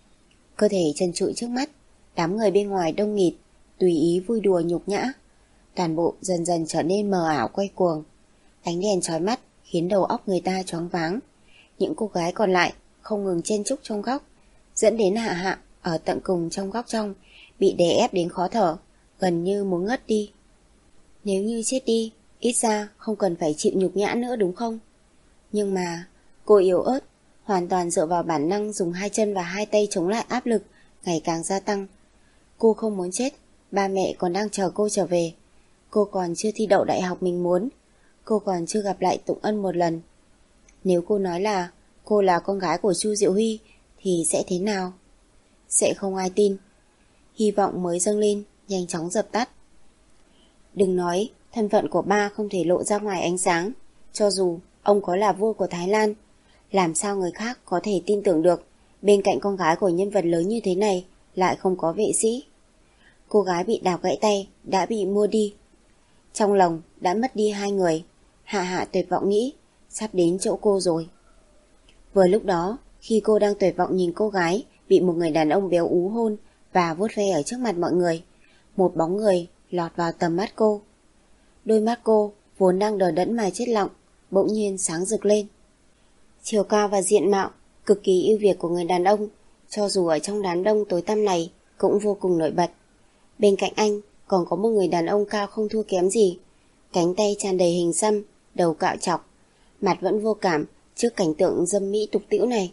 Cơ thể trần trụi trước mắt, đám người bên ngoài đông nghịt, tùy ý vui đùa nhục nhã. Toàn bộ dần dần trở nên mờ ảo quay cuồng. Ánh đèn chói mắt khiến đầu óc người ta choáng váng. Những cô gái còn lại không ngừng chen chúc trong góc, dẫn đến Hạ Hạ ở tận cùng trong góc trong bị đè ép đến khó thở, gần như muốn ngất đi. Nếu như chết đi, ít ra không cần phải chịu nhục nhã nữa đúng không? Nhưng mà cô yếu ớt, hoàn toàn dựa vào bản năng dùng hai chân và hai tay chống lại áp lực ngày càng gia tăng. Cô không muốn chết, ba mẹ còn đang chờ cô trở về. Cô còn chưa thi đậu đại học mình muốn. Cô còn chưa gặp lại Tụng Ân một lần. Nếu cô nói là cô là con gái của Chu Diệu Huy thì sẽ thế nào? Sẽ không ai tin. Hy vọng mới dâng lên nhanh chóng dập tắt. Đừng nói thân phận của ba không thể lộ ra ngoài ánh sáng. Cho dù ông có là vua của Thái Lan, làm sao người khác có thể tin tưởng được bên cạnh con gái của nhân vật lớn như thế này lại không có vệ sĩ? Cô gái bị đạp gãy tay đã bị mua đi. Trong lòng đã mất đi hai người. Hạ Hạ tuyệt vọng nghĩ sắp đến chỗ cô rồi. Vừa lúc đó, khi cô đang tuyệt vọng nhìn cô gái bị một người đàn ông béo ú hôn và vuốt ve ở trước mặt mọi người, một bóng người lọt vào tầm mắt cô. Đôi mắt cô vốn đang đờ đẫn mà chết lặng, bỗng nhiên sáng rực lên. Chiều cao và diện mạo cực kỳ ưu việt của người đàn ông, cho dù ở trong đám đông tối tăm này cũng vô cùng nổi bật. Bên cạnh anh còn có một người đàn ông cao không thua kém gì, cánh tay tràn đầy hình xăm, đầu cạo chọc, mặt vẫn vô cảm trước cảnh tượng dâm mỹ tục tĩu này.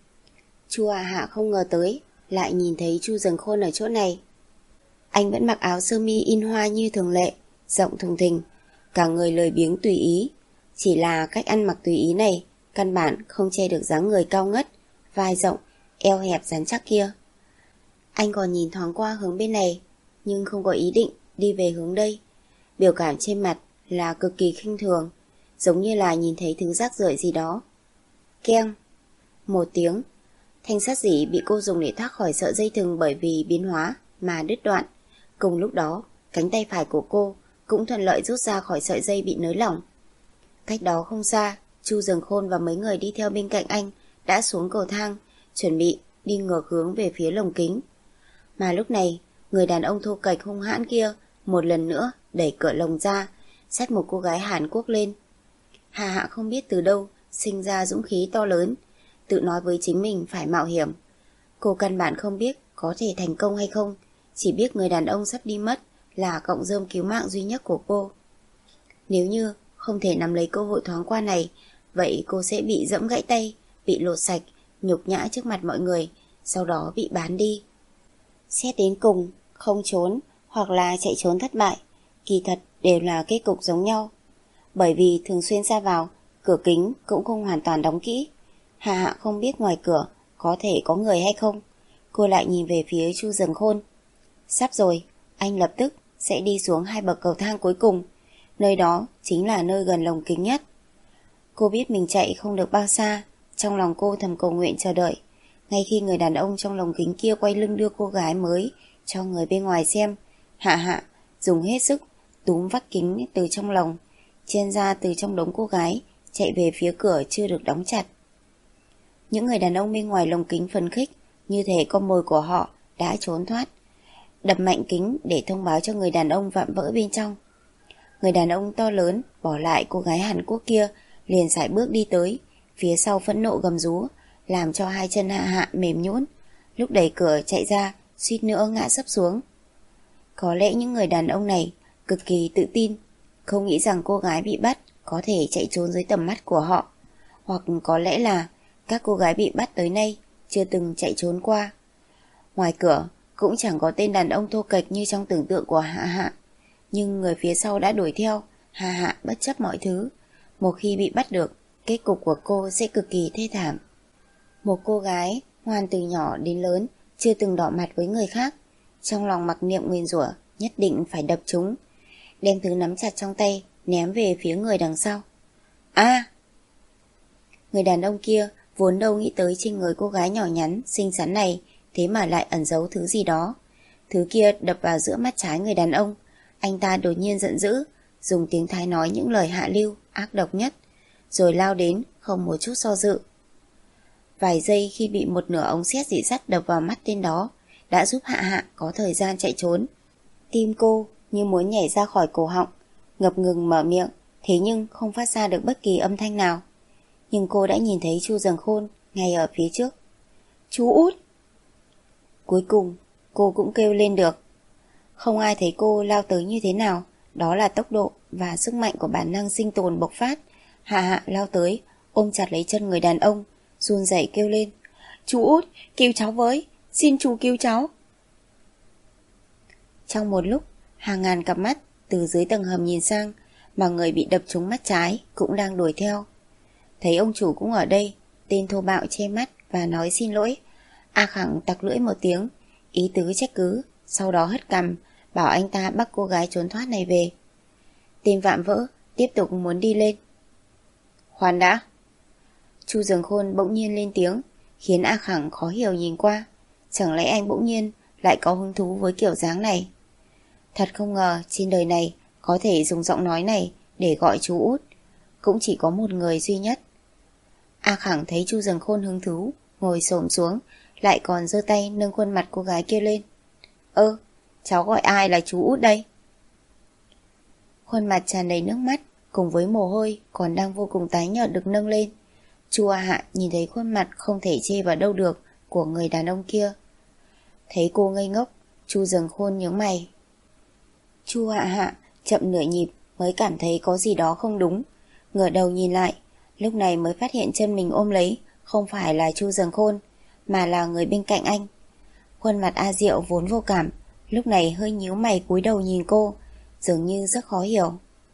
Chu Hạ Hạ không ngờ tới lại nhìn thấy Chu Dần Khôn ở chỗ này. Anh vẫn mặc áo sơ mi in hoa như thường lệ, rộng thùng thình, cả người lười biếng tùy ý. Chỉ là cách ăn mặc tùy ý này căn bản không che được dáng người cao ngất, vai rộng, eo hẹp rắn chắc kia. Anh còn nhìn thoáng qua hướng bên này, nhưng không có ý định đi về hướng đây. Biểu cảm trên mặt là cực kỳ khinh thường, giống như là nhìn thấy thứ rác rưởi gì đó. Keng! Một tiếng, thanh sắt dỉ bị cô dùng để thoát khỏi sợi dây thừng bởi vì biến hóa mà đứt đoạn. Cùng lúc đó, cánh tay phải của cô cũng thuận lợi rút ra khỏi sợi dây bị nới lỏng. Cách đó không xa, Chu Dần Khôn và mấy người đi theo bên cạnh anh đã xuống cầu thang, chuẩn bị đi ngược hướng về phía lồng kính. Mà lúc này, người đàn ông thô kệch hung hãn kia một lần nữa đẩy cửa lồng ra, xách một cô gái Hàn Quốc lên. Hà Hạ không biết từ đâu sinh ra dũng khí to lớn, tự nói với chính mình phải mạo hiểm. Cô căn bản không biết có thể thành công hay không, chỉ biết người đàn ông sắp đi mất là cọng rơm cứu mạng duy nhất của cô. Nếu như không thể nắm lấy cơ hội thoáng qua này, vậy cô sẽ bị dẫm gãy tay, bị lột sạch, nhục nhã trước mặt mọi người, sau đó bị bán đi. Xét đến cùng, không trốn hoặc là chạy trốn thất bại, kỳ thật đều là kết cục giống nhau. Bởi vì thường xuyên ra vào, cửa kính cũng không hoàn toàn đóng kỹ. Hạ Hạ không biết ngoài cửa có thể có người hay không. Cô lại nhìn về phía Chu Dần Khôn. Sắp rồi, anh lập tức sẽ đi xuống hai bậc cầu thang cuối cùng. Nơi đó chính là nơi gần lồng kính nhất. Cô biết mình chạy không được bao xa, trong lòng cô thầm cầu nguyện chờ đợi. Ngay khi người đàn ông trong lồng kính kia quay lưng đưa cô gái mới cho người bên ngoài xem, Hạ Hạ dùng hết sức túm vắt kính từ trong lồng, chen ra từ trong đống cô gái, chạy về phía cửa chưa được đóng chặt. Những người đàn ông bên ngoài lồng kính phấn khích, như thể con mồi của họ đã trốn thoát, đập mạnh kính để thông báo cho người đàn ông vạm vỡ bên trong. Người đàn ông to lớn bỏ lại cô gái Hàn Quốc kia, liền sải bước đi tới, phía sau phẫn nộ gầm rú, làm cho hai chân Hạ Hạ mềm nhũn. Lúc đẩy cửa chạy ra, suýt nữa ngã sấp xuống. Có lẽ những người đàn ông này cực kỳ tự tin, không nghĩ rằng cô gái bị bắt có thể chạy trốn dưới tầm mắt của họ. Hoặc có lẽ là các cô gái bị bắt tới nay chưa từng chạy trốn qua. Ngoài cửa cũng chẳng có tên đàn ông thô kệch như trong tưởng tượng của Hạ Hạ, nhưng người phía sau đã đuổi theo. Hạ Hạ bất chấp mọi thứ, một khi bị bắt được kết cục của cô sẽ cực kỳ thê thảm. Một cô gái ngoan từ nhỏ đến lớn, chưa từng đỏ mặt với người khác, trong lòng mặc niệm nguyền rủa nhất định phải đập chúng, đem thứ nắm chặt trong tay ném về phía người đằng sau. A! Người đàn ông kia vốn đâu nghĩ tới trên người cô gái nhỏ nhắn xinh xắn này thế mà lại ẩn giấu thứ gì đó. Thứ kia đập vào giữa mắt trái người đàn ông. Anh ta đột nhiên giận dữ, dùng tiếng Thái nói những lời hạ lưu, ác độc nhất, rồi lao đến không một chút do dự. Vài giây khi bị một nửa ống sét dị sắt đập vào mắt tên đó đã giúp Hạ Hạ có thời gian chạy trốn. Tim cô như muốn nhảy ra khỏi cổ họng, ngập ngừng mở miệng, thế nhưng không phát ra được bất kỳ âm thanh nào. Nhưng cô đã nhìn thấy Chu Dần Khôn ngay ở phía trước. Chú út! Cuối cùng cô cũng kêu lên được. Không ai thấy cô lao tới như thế nào, đó là tốc độ và sức mạnh của bản năng sinh tồn bộc phát. Hạ Hạ lao tới, ôm chặt lấy chân người đàn ông, run rẩy kêu lên. Chú út, cứu cháu với, xin chú cứu cháu. Trong một lúc, hàng ngàn cặp mắt từ dưới tầng hầm nhìn sang, mà người bị đập trúng mắt trái cũng đang đuổi theo. Thấy ông chủ cũng ở đây, tên thô bạo che mắt và nói xin lỗi. A Khẳng tặc lưỡi một tiếng, ý tứ trách cứ, sau đó hất cằm, bảo anh ta bắt cô gái trốn thoát này về. Tên vạm vỡ tiếp tục muốn đi lên. Khoan đã! Chu Dần Khôn bỗng nhiên lên tiếng, khiến A Khẳng khó hiểu nhìn qua. Chẳng lẽ anh bỗng nhiên lại có hứng thú với kiểu dáng này? Thật không ngờ trên đời này có thể dùng giọng nói này để gọi chú út. Cũng chỉ có một người duy nhất. A Khẳng thấy Chu Dần Khôn hứng thú, ngồi xổm xuống, lại còn giơ tay nâng khuôn mặt cô gái kia lên. Ơ, cháu gọi ai là chú út đây? Khuôn mặt tràn đầy nước mắt cùng với mồ hôi còn đang vô cùng tái nhợt được nâng lên. Chu A Hạ nhìn thấy khuôn mặt không thể chê vào đâu được của người đàn ông kia. Thấy cô ngây ngốc, Chu Dần Khôn nhướng mày. Chu A Hạ chậm nửa nhịp mới cảm thấy có gì đó không đúng, ngửa đầu nhìn lại, lúc này mới phát hiện chân mình ôm lấy không phải là Chu Dần Khôn, mà là người bên cạnh anh. Khuôn mặt A Diệu vốn vô cảm, lúc này hơi nhíu mày cúi đầu nhìn cô, dường như rất khó hiểu.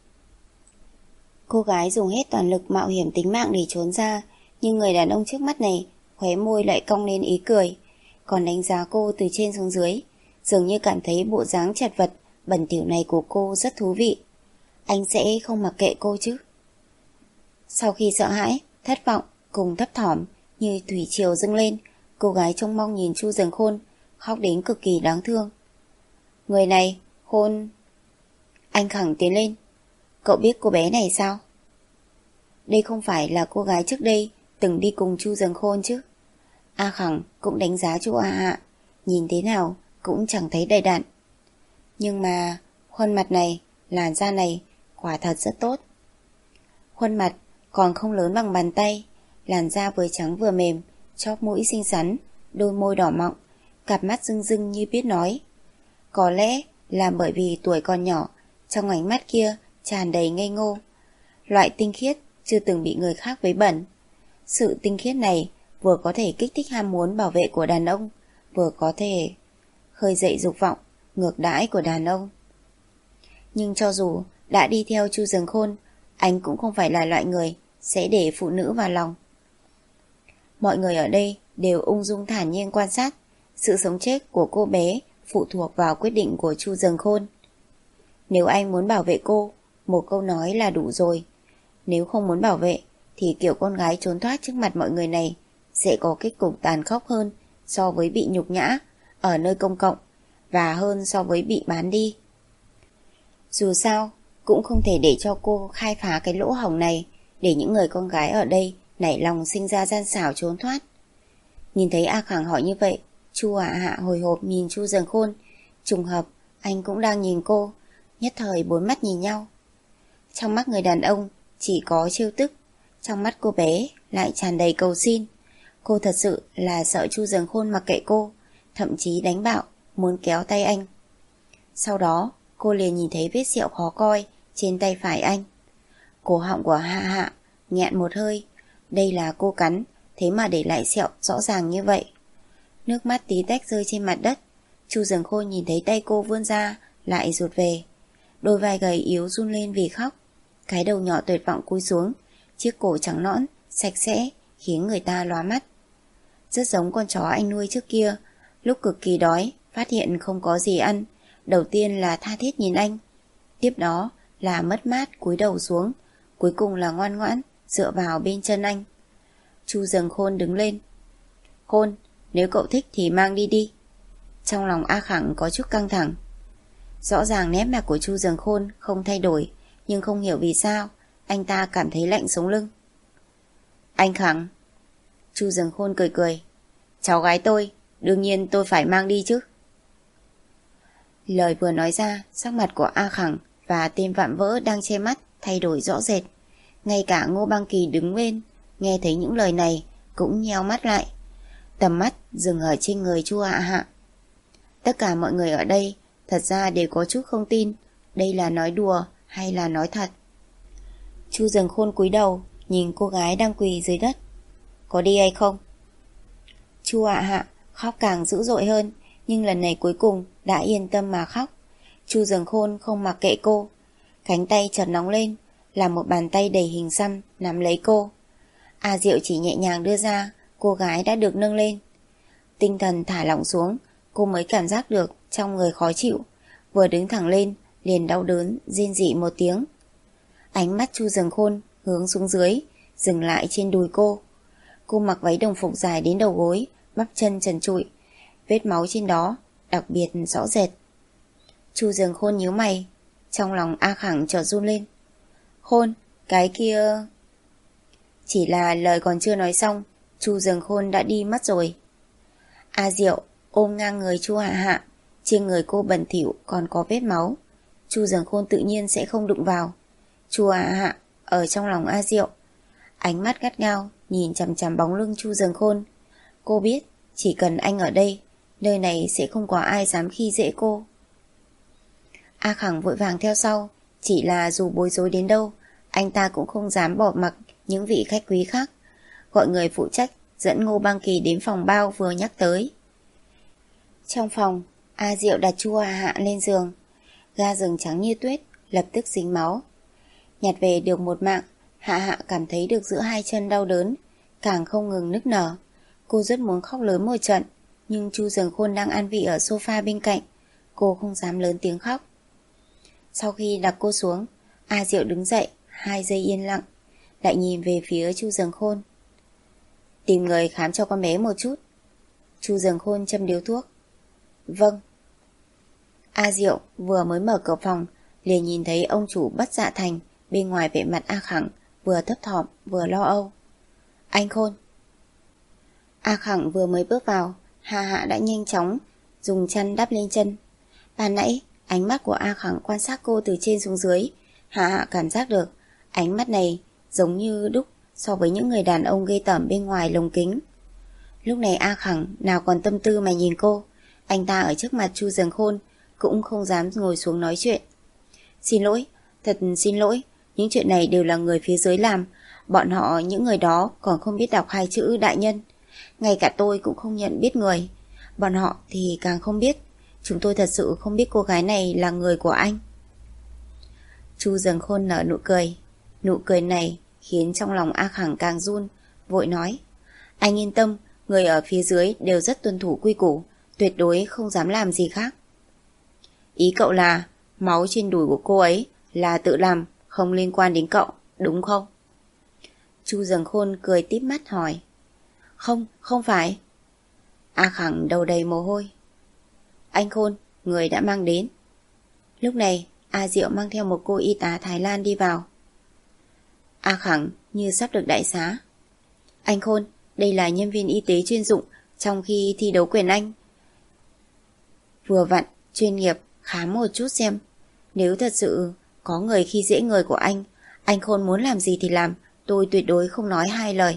Cô gái dùng hết toàn lực mạo hiểm tính mạng để trốn ra, nhưng người đàn ông trước mắt này khóe môi lại cong lên ý cười, còn đánh giá cô từ trên xuống dưới, dường như cảm thấy bộ dáng chật vật bẩn thỉu này của cô rất thú vị. Anh sẽ không mặc kệ cô chứ? Sau khi sợ hãi, thất vọng cùng thấp thỏm như thủy triều dâng lên, cô gái trông mong nhìn Chu Dần Khôn, khóc đến cực kỳ đáng thương. Người này, Khôn... Anh Khẳng tiến lên. Cậu biết cô bé này sao? Đây không phải là cô gái trước đây từng đi cùng Chu Dần Khôn chứ? A Khẳng cũng đánh giá Chu A Hạ, nhìn thế nào cũng chẳng thấy đầy đặn. Nhưng mà khuôn mặt này, làn da này quả thật rất tốt. Khuôn mặt còn không lớn bằng bàn tay, làn da vừa trắng vừa mềm, chóp mũi xinh xắn, đôi môi đỏ mọng, cặp mắt rưng rưng như biết nói. Có lẽ là bởi vì tuổi còn nhỏ, trong ánh mắt kia tràn đầy ngây ngô, loại tinh khiết chưa từng bị người khác vấy bẩn. Sự tinh khiết này vừa có thể kích thích ham muốn bảo vệ của đàn ông, vừa có thể khơi dậy dục vọng ngược đãi của đàn ông. Nhưng cho dù đã đi theo Chu Dần Khôn, anh cũng không phải là loại người sẽ để phụ nữ vào lòng. Mọi người ở đây đều ung dung thản nhiên quan sát. Sự sống chết của cô bé phụ thuộc vào quyết định của Chu Dần Khôn. Nếu anh muốn bảo vệ cô, một câu nói là đủ rồi. Nếu không muốn bảo vệ, thì kiểu con gái trốn thoát trước mặt mọi người này sẽ có kết cục tàn khốc hơn so với bị nhục nhã ở nơi công cộng, và hơn so với bị bán đi. Dù sao, cũng không thể để cho cô khai phá cái lỗ hổng này, để những người con gái ở đây nảy lòng sinh ra gian xảo trốn thoát. Nhìn thấy A Khẳng hỏi như vậy, Chu A Hạ hồi hộp nhìn Chu Dần Khôn. Trùng hợp, anh cũng đang nhìn cô, nhất thời bốn mắt nhìn nhau. Trong mắt người đàn ông chỉ có trêu tức, trong mắt cô bé lại tràn đầy cầu xin. Cô thật sự là sợ Chu Dần Khôn mặc kệ cô, thậm chí đánh bạo, muốn kéo tay anh. Sau đó, cô liền nhìn thấy vết sẹo khó coi trên tay phải anh. Cổ họng của Hạ Hạ nghẹn một hơi. Đây là cô cắn, thế mà để lại sẹo rõ ràng như vậy. Nước mắt tí tách rơi trên mặt đất. Chu Dần Khôn nhìn thấy tay cô vươn ra, lại rụt về. Đôi vai gầy yếu run lên vì khóc. Cái đầu nhỏ tuyệt vọng cúi xuống, chiếc cổ trắng nõn, sạch sẽ, khiến người ta lóa mắt. Rất giống con chó anh nuôi trước kia, lúc cực kỳ đói, phát hiện không có gì ăn, đầu tiên là tha thiết nhìn anh, tiếp đó là mất mát cúi đầu xuống, cuối cùng là ngoan ngoãn dựa vào bên chân anh. Chu Dừng Khôn đứng lên. Khôn, nếu cậu thích thì mang đi đi. Trong lòng A Khẳng có chút căng thẳng. Rõ ràng nét mặt của Chu Dừng Khôn không thay đổi, nhưng không hiểu vì sao anh ta cảm thấy lạnh sống lưng. Anh Khẳng. Chu Dừng Khôn cười cười. Cháu gái tôi, đương nhiên tôi phải mang đi chứ. Lời vừa nói ra, sắc mặt của A Khẳng và tên vạm vỡ đang che mắt thay đổi rõ rệt. Ngay cả Ngô Băng Kỳ đứng bên, nghe thấy những lời này cũng nheo mắt lại, tầm mắt dừng ở trên người Chu Hạ Hạ. Tất cả mọi người ở đây thật ra đều có chút không tin đây là nói đùa hay là nói thật. Chu Dừng Khôn cúi đầu nhìn cô gái đang quỳ dưới đất. Có đi hay không? Chu Hạ Hạ khóc càng dữ dội hơn, nhưng lần này cuối cùng đã yên tâm mà khóc. Chu Dừng Khôn không mặc kệ cô, cánh tay chợt nóng lên, làm một bàn tay đầy hình xăm nắm lấy cô. A Diệu chỉ nhẹ nhàng đưa ra, cô gái đã được nâng lên. Tinh thần thả lỏng xuống, cô mới cảm giác được trong người khó chịu, vừa đứng thẳng lên liền đau đớn rên rỉ một tiếng. Ánh mắt Chu Dừng Khôn hướng xuống dưới, dừng lại trên đùi cô. Cô mặc váy đồng phục dài đến đầu gối, bắp chân trần trụi, vết máu trên đó đặc biệt rõ rệt. Chu Dừng Khôn nhíu mày, trong lòng A Khẳng chợt run lên. Khôn, cái kia... Chỉ là lời còn chưa nói xong, Chu Dừng Khôn đã đi mất rồi. A Diệu ôm ngang người Chu Hạ Hạ, trên người cô bẩn thỉu còn có vết máu. Chu Dừng Khôn tự nhiên sẽ không đụng vào. Chu Hạ Hạ ở trong lòng A Diệu, ánh mắt gắt gao nhìn chằm chằm bóng lưng Chu Dừng Khôn. Cô biết chỉ cần anh ở đây, nơi này sẽ không có ai dám khi dễ cô. A Khẳng vội vàng theo sau, chỉ là dù bối rối đến đâu, anh ta cũng không dám bỏ mặc những vị khách quý khác, gọi người phụ trách dẫn Ngô Băng Kỳ đến phòng bao vừa nhắc tới. Trong phòng, A Diệu đặt Chu Hạ Hạ lên giường, ga giường trắng như tuyết lập tức dính máu. Nhặt về được một mạng, Hạ Hạ cảm thấy được giữa hai chân đau đớn, càng không ngừng nức nở. Cô rất muốn khóc lớn một trận, nhưng Chu Dừng Khôn đang an vị ở sofa bên cạnh, cô không dám lớn tiếng khóc. Sau khi đặt cô xuống, A Diệu đứng dậy, hai giây yên lặng, lại nhìn về phía Chu Dừng Khôn. Tìm người khám cho con bé một chút. Chu Dừng Khôn châm điếu thuốc. Vâng. A Diệu vừa mới mở cửa phòng, liền nhìn thấy ông chủ Bất Dạ Thành bên ngoài, vẻ mặt A Khẳng vừa thấp thỏm vừa lo âu. Anh Khôn. A Khẳng vừa mới bước vào, Hạ Hạ đã nhanh chóng dùng chăn đắp lên chân. Ban nãy ánh mắt của A Khẳng quan sát cô từ trên xuống dưới, Hạ Hạ cảm giác được ánh mắt này giống như đúc so với những người đàn ông ghê tởm bên ngoài lồng kính. Lúc này A Khẳng nào còn tâm tư mà nhìn cô, anh ta ở trước mặt Chu Dừng Khôn cũng không dám ngồi xuống nói chuyện. Xin lỗi, thật xin lỗi, những chuyện này đều là người phía dưới làm, bọn họ những người đó còn không biết đọc hai chữ đại nhân. Ngay cả tôi cũng không nhận biết người, bọn họ thì càng không biết. Chúng tôi thật sự không biết cô gái này là người của anh. Chu Dừng Khôn nở nụ cười. Nụ cười này khiến trong lòng A Khẳng càng run, vội nói. Anh yên tâm, người ở phía dưới đều rất tuân thủ quy củ, tuyệt đối không dám làm gì khác. Ý cậu là máu trên đùi của cô ấy là tự làm, không liên quan đến cậu, đúng không? Chu Dừng Khôn cười tít mắt hỏi. Không, không phải. A Khẳng đầu đầy mồ hôi. Anh Khôn, người đã mang đến. Lúc này A Diệu mang theo một cô y tá Thái Lan đi vào. A Khẳng như sắp được đại xá. Anh Khôn, đây là nhân viên y tế chuyên dụng trong khi thi đấu quyền Anh. Vừa vặn, chuyên nghiệp, khám một chút xem. Nếu thật sự có người khi dễ người của anh, anh Khôn muốn làm gì thì làm, tôi tuyệt đối không nói hai lời.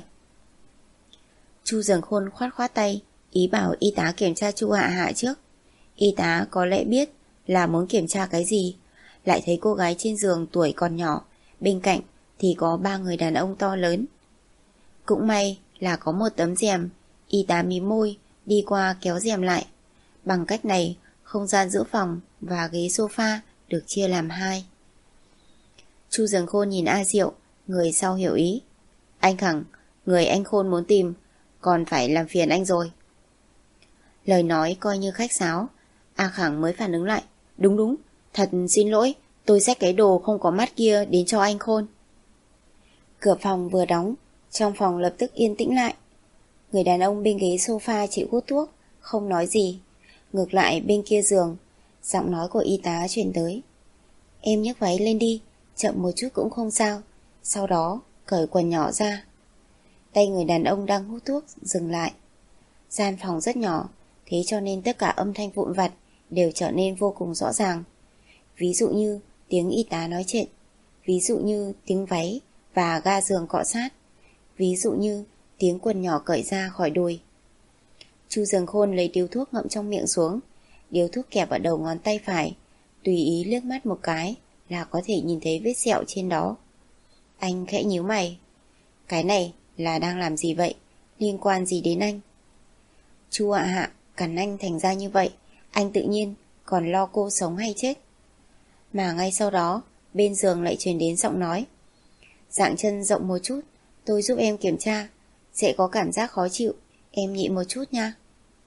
Chu Dừng Khôn khoát khoát tay, ý bảo y tá kiểm tra Chu Hạ Hạ trước. Y tá có lẽ biết là muốn kiểm tra cái gì, lại thấy cô gái trên giường tuổi còn nhỏ, bên cạnh thì có ba người đàn ông to lớn. Cũng may là có một tấm rèm, y tá mím môi, đi qua kéo rèm lại. Bằng cách này, không gian giữa phòng và ghế sofa được chia làm hai. Chu Dừng Khôn nhìn A Diệu, người sau hiểu ý. Anh Khẳng, người anh Khôn muốn tìm còn phải làm phiền anh rồi. Lời nói coi như khách sáo, A Khẳng mới phản ứng lại. Đúng đúng, thật xin lỗi, tôi xách cái đồ không có mắt kia đến cho anh Khôn. Cửa phòng vừa đóng, trong phòng lập tức yên tĩnh lại. Người đàn ông bên ghế sofa chịu hút thuốc, không nói gì. Ngược lại bên kia giường, giọng nói của y tá truyền tới. Em nhấc váy lên đi, chậm một chút cũng không sao. Sau đó cởi quần nhỏ ra. Tay người đàn ông đang hút thuốc dừng lại. Gian phòng rất nhỏ, thế cho nên tất cả âm thanh vụn vặt đều trở nên vô cùng rõ ràng. Ví dụ như tiếng y tá nói chuyện, ví dụ như tiếng váy và ga giường cọ sát, ví dụ như tiếng quần nhỏ cởi ra khỏi đùi. Chu Giường Khôn lấy điếu thuốc ngậm trong miệng xuống, điếu thuốc kẹp ở đầu ngón tay phải, tùy ý liếc mắt một cái là có thể nhìn thấy vết sẹo trên đó. Anh khẽ nhíu mày. Cái này là đang làm gì vậy? Liên quan gì đến anh? Chu Hạ Hạ cắn anh thành ra như vậy, anh tự nhiên còn lo cô sống hay chết. Mà ngay sau đó bên giường lại truyền đến giọng nói. Dạng chân rộng một chút, tôi giúp em kiểm tra, sẽ có cảm giác khó chịu, em nhịn một chút nha.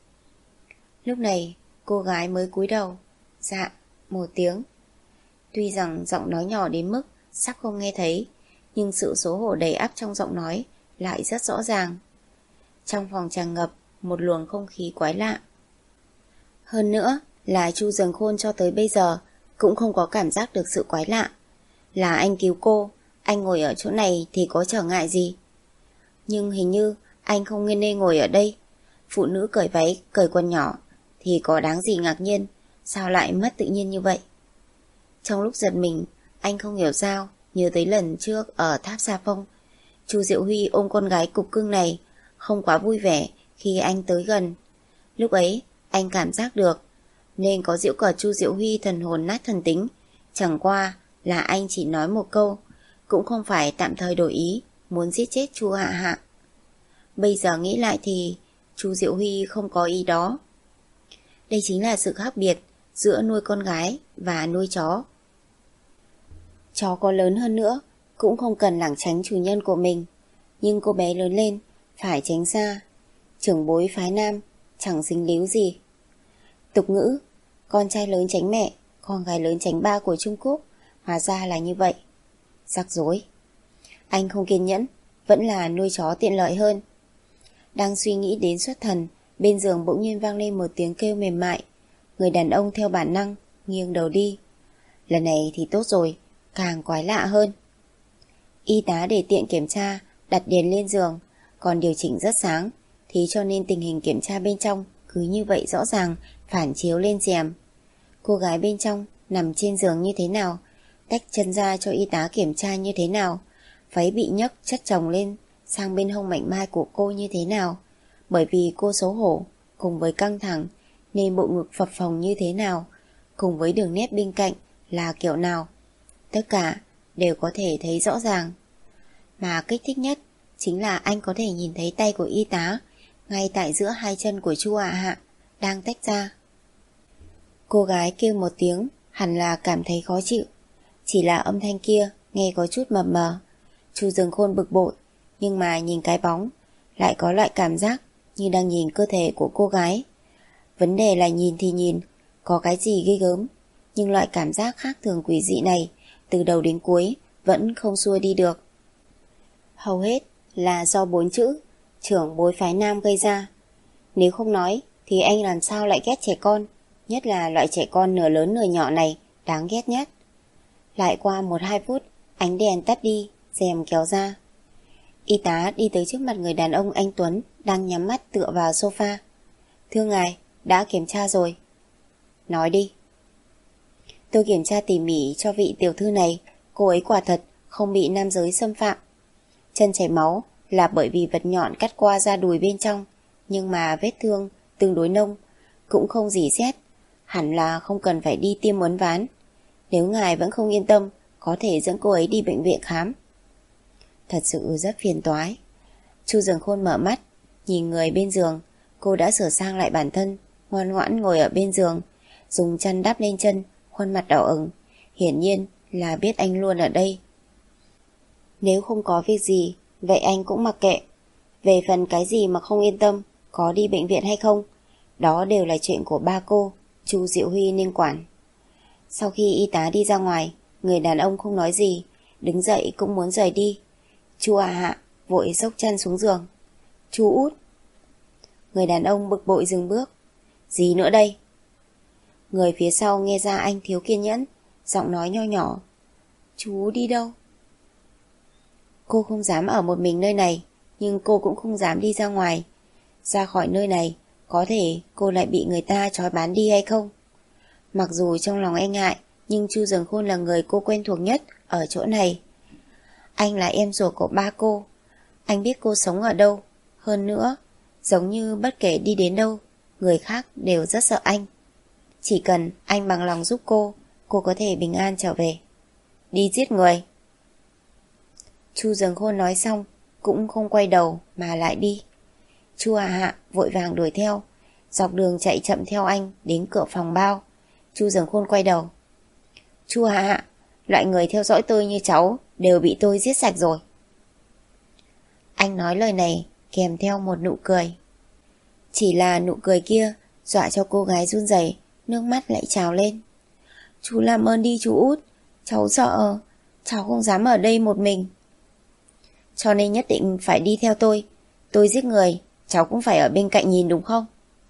Lúc này cô gái mới cúi đầu. Dạ, một tiếng. Tuy rằng giọng nói nhỏ đến mức sắp không nghe thấy, nhưng sự xấu hổ đầy ắp trong giọng nói lại rất rõ ràng. Trong phòng tràn ngập một luồng không khí quái lạ. Hơn nữa là Chu Giường Khôn cho tới bây giờ cũng không có cảm giác được sự quái lạ. Là anh cứu cô, anh ngồi ở chỗ này thì có trở ngại gì? Nhưng hình như anh không nên ngồi ở đây. Phụ nữ cởi váy, cởi quần nhỏ thì có đáng gì ngạc nhiên, sao lại mất tự nhiên như vậy? Trong lúc giật mình, anh không hiểu sao nhớ tới lần trước ở tháp Sa Phong, Chu Diệu Huy ôm con gái cục cưng này không quá vui vẻ khi anh tới gần. Lúc ấy anh cảm giác được nên có giễu cợt Chu Diệu Huy thần hồn nát thần tính. Chẳng qua là anh chỉ nói một câu, cũng không phải tạm thời đổi ý muốn giết chết Chu Hạ Hạ. Bây giờ nghĩ lại thì Chu Diệu Huy không có ý đó. Đây chính là sự khác biệt giữa nuôi con gái và nuôi chó. Chó có lớn hơn nữa cũng không cần lảng tránh chủ nhân của mình, nhưng cô bé lớn lên phải tránh xa. Trưởng bối phái nam chẳng dính líu gì. Tục ngữ con trai lớn tránh mẹ, con gái lớn tránh ba của Trung Quốc hóa ra là như vậy. Rắc rối. Anh không kiên nhẫn, vẫn là nuôi chó tiện lợi hơn. Đang suy nghĩ đến xuất thần, bên giường bỗng nhiên vang lên một tiếng kêu mềm mại. Người đàn ông theo bản năng nghiêng đầu đi. Lần này thì tốt rồi, càng quái lạ hơn. Y tá để tiện kiểm tra đặt đèn lên giường, còn điều chỉnh rất sáng, thế cho nên tình hình kiểm tra bên trong cứ như vậy rõ ràng phản chiếu lên rèm. Cô gái bên trong nằm trên giường như thế nào, tách chân ra cho y tá kiểm tra như thế nào, váy bị nhấc chất chồng lên sang bên hông mảnh mai của cô như thế nào. Bởi vì cô xấu hổ cùng với căng thẳng nên bộ ngực phập phồng như thế nào, cùng với đường nét bên cạnh là kiểu nào, tất cả đều có thể thấy rõ ràng. Mà kích thích nhất chính là anh có thể nhìn thấy tay của y tá ngay tại giữa hai chân của Chu Hạ Hạ đang tách ra. Cô gái kêu một tiếng, hẳn là cảm thấy khó chịu, chỉ là âm thanh kia nghe có chút mờ mờ. Chu Giường Khôn bực bội, nhưng mà nhìn cái bóng lại có loại cảm giác như đang nhìn cơ thể của cô gái. Vấn đề là nhìn thì nhìn, có cái gì ghê gớm, nhưng loại cảm giác khác thường quỷ dị này từ đầu đến cuối vẫn không xua đi được. Hầu hết là do bốn chữ trưởng bối phái nam gây ra. Nếu không nói thì anh làm sao lại ghét trẻ con, nhất là loại trẻ con nửa lớn nửa nhỏ này, đáng ghét nhất. Lại qua một hai phút, ánh đèn tắt đi, rèm kéo ra. Y tá đi tới trước mặt người đàn ông anh tuấn đang nhắm mắt tựa vào sofa. Thưa ngài, đã kiểm tra rồi. Nói đi. Tôi kiểm tra tỉ mỉ cho vị tiểu thư này, cô ấy quả thật không bị nam giới xâm phạm. Chân chảy máu là bởi vì vật nhọn cắt qua da đùi bên trong, nhưng mà vết thương tương đối nông, cũng không rỉ sét, hẳn là không cần phải đi tiêm uốn ván. Nếu ngài vẫn không yên tâm, có thể dẫn cô ấy đi bệnh viện khám. Thật sự rất phiền toái. Chu Giường Khôn mở mắt, nhìn người bên giường. Cô đã sửa sang lại bản thân, ngoan ngoãn ngồi ở bên giường, dùng chăn đắp lên chân, khuôn mặt đỏ ửng, hiển nhiên là biết anh luôn ở đây. Nếu không có việc gì Vậy anh cũng mặc kệ. Về phần cái gì mà không yên tâm, có đi bệnh viện hay không, đó đều là chuyện của ba cô, Chu Diệu Huy nên quản. Sau khi y tá đi ra ngoài, người đàn ông không nói gì, đứng dậy cũng muốn rời đi. Chu Hạ Hạ vội xốc chân xuống giường. Chu Út. Người đàn ông bực bội dừng bước. Gì nữa đây? Người phía sau nghe ra anh thiếu kiên nhẫn, giọng nói nho nhỏ. Chú đi đâu? Cô không dám ở một mình nơi này, nhưng cô cũng không dám đi ra ngoài. Ra khỏi nơi này, có thể cô lại bị người ta trói bán đi hay không? Mặc dù trong lòng e ngại, nhưng Chu Dường Khôn là người cô quen thuộc nhất ở chỗ này. Anh là em ruột của ba cô. Anh biết cô sống ở đâu. Hơn nữa, giống như bất kể đi đến đâu, người khác đều rất sợ anh. Chỉ cần anh bằng lòng giúp cô, cô có thể bình an trở về. Đi giết người. Chu Dường Khôn nói xong, cũng không quay đầu mà lại đi. Chu Hạ Hạ vội vàng đuổi theo, dọc đường chạy chậm theo anh đến cửa phòng bao. Chu Dường Khôn quay đầu. Chu Hạ Hạ, loại người theo dõi tôi như cháu đều bị tôi giết sạch rồi. Anh nói lời này kèm theo một nụ cười. Chỉ là nụ cười kia dọa cho cô gái run rẩy, nước mắt lại trào lên. Chú làm ơn đi chú Út, cháu sợ, cháu không dám ở đây một mình. Cho nên nhất định phải đi theo tôi. Tôi giết người, cháu cũng phải ở bên cạnh nhìn đúng không?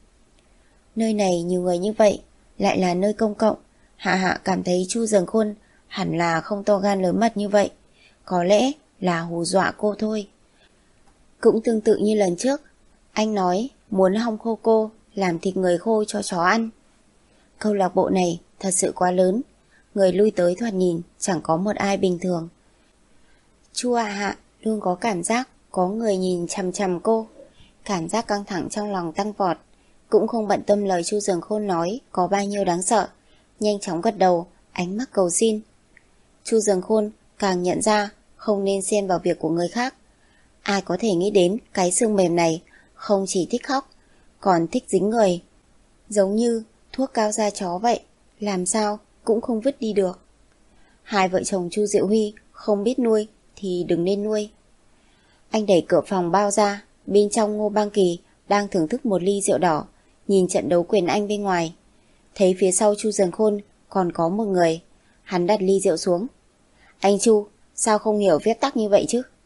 Nơi này nhiều người như vậy, lại là nơi công cộng. Hạ Hạ cảm thấy Chu Dường Khôn hẳn là không to gan lớn mật như vậy. Có lẽ là hù dọa cô thôi. Cũng tương tự như lần trước, anh nói muốn hong khô cô, làm thịt người khô cho chó ăn. Câu lạc bộ này thật sự quá lớn, người lui tới thoạt nhìn chẳng có một ai bình thường. Chu Hạ Hạ luôn có cảm giác có người nhìn chằm chằm cô. Cảm giác căng thẳng trong lòng tăng vọt, cũng không bận tâm lời Chu Dường Khôn nói có bao nhiêu đáng sợ, nhanh chóng gật đầu, ánh mắt cầu xin. Chu Dường Khôn càng nhận ra không nên xen vào việc của người khác. Ai có thể nghĩ đến cái xương mềm này không chỉ thích khóc, còn thích dính người, giống như thuốc cao da chó vậy, làm sao cũng không vứt đi được. Hai vợ chồng Chu Diệu Huy không biết nuôi thì đừng nên nuôi. Anh đẩy cửa phòng bao ra, bên trong Ngô Bang Kỳ đang thưởng thức một ly rượu đỏ, nhìn trận đấu quyền Anh bên ngoài. Thấy phía sau Chu Dường Khôn còn có một người, hắn đặt ly rượu xuống. Anh Chu, sao không hiểu phép tắc như vậy chứ?